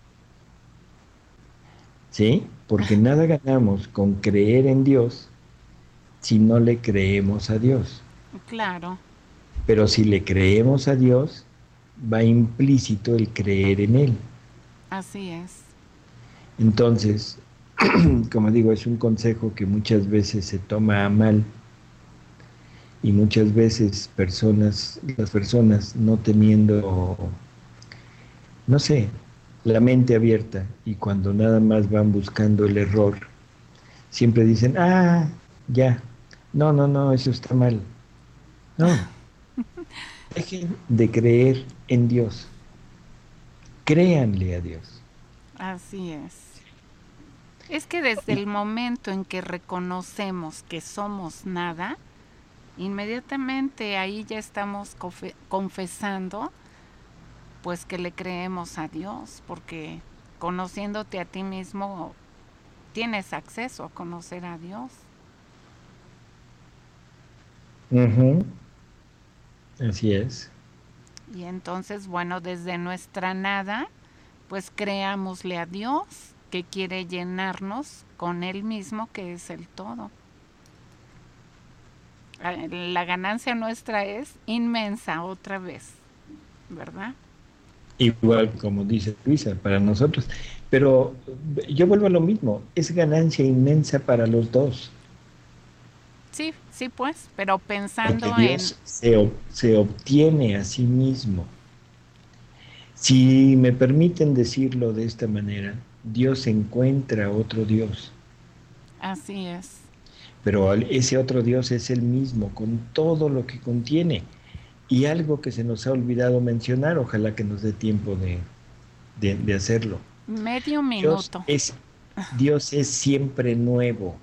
Speaker 2: ¿sí? Porque nada ganamos con creer en Dios si no le creemos a Dios.
Speaker 1: Claro,
Speaker 2: Pero si le creemos a Dios, va implícito el creer en Él.
Speaker 1: así es.
Speaker 2: Entonces, como digo, es un consejo que muchas veces se toma a mal y muchas veces las personas no teniendo, no sé, la mente abierta y cuando nada más van buscando el error, siempre dicen, ah, ya, no, no, no, eso está mal. No, dejen de creer en Dios, créanle a Dios.
Speaker 1: Así es. Es que desde
Speaker 2: Y-
Speaker 1: el momento en que reconocemos que somos nada, inmediatamente ahí ya estamos confesando pues que le creemos a Dios, porque conociéndote a ti mismo tienes acceso a conocer a Dios.
Speaker 2: Ujú, así es.
Speaker 1: Y entonces, bueno, desde nuestra nada, pues creámosle a Dios que quiere llenarnos con Él mismo, que es el todo. La ganancia nuestra es inmensa otra vez, ¿verdad?
Speaker 2: Igual como dice Luisa, para nosotros. Pero yo vuelvo a lo mismo, es ganancia inmensa para los dos,
Speaker 1: Sí, sí, pues, pero
Speaker 2: porque
Speaker 1: pensando en...
Speaker 2: Dios se obtiene a sí mismo. Si me permiten decirlo de esta manera, Dios encuentra otro Dios,
Speaker 1: Así es.
Speaker 2: pero ese otro Dios es el mismo, con todo lo que contiene. Y algo que se nos ha olvidado mencionar, ojalá que nos dé tiempo de hacerlo.
Speaker 1: Medio
Speaker 2: Dios
Speaker 1: minuto.
Speaker 2: es, Dios es siempre nuevo,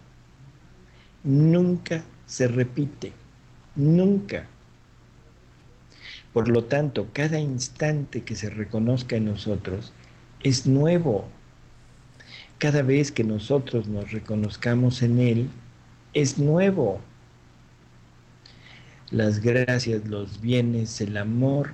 Speaker 2: nunca se repite, nunca. Por lo tanto, cada instante que se reconozca en nosotros es nuevo. Cada vez que nosotros nos reconozcamos en Él, es nuevo. Las gracias, los bienes, el amor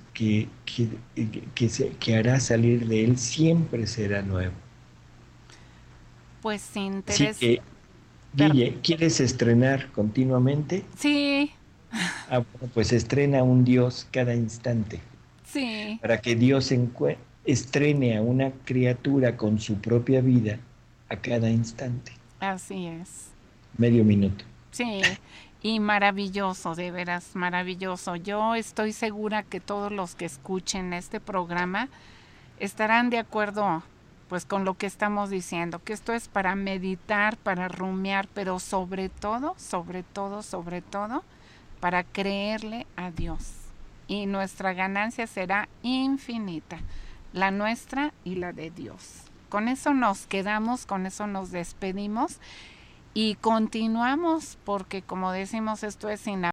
Speaker 2: que hará salir de Él siempre será nuevo.
Speaker 1: Pues sin
Speaker 2: Así
Speaker 1: interés...
Speaker 2: que, Guille, ¿quieres estrenar continuamente?
Speaker 1: Sí,
Speaker 2: Ah, bueno, pues estrena un Dios cada instante,
Speaker 1: sí,
Speaker 2: para que Dios estrene a una criatura con su propia vida a cada instante.
Speaker 1: así es.
Speaker 2: Medio minuto.
Speaker 1: Sí, y maravilloso, de veras, maravilloso. Yo estoy segura que todos los que escuchen este programa estarán de acuerdo pues con lo que estamos diciendo, que esto es para meditar, para rumiar, pero sobre todo, sobre todo, sobre todo, para creerle a Dios. Y nuestra ganancia será infinita, la nuestra y la de Dios. Con eso nos quedamos, con eso nos despedimos y continuamos porque como decimos esto es sin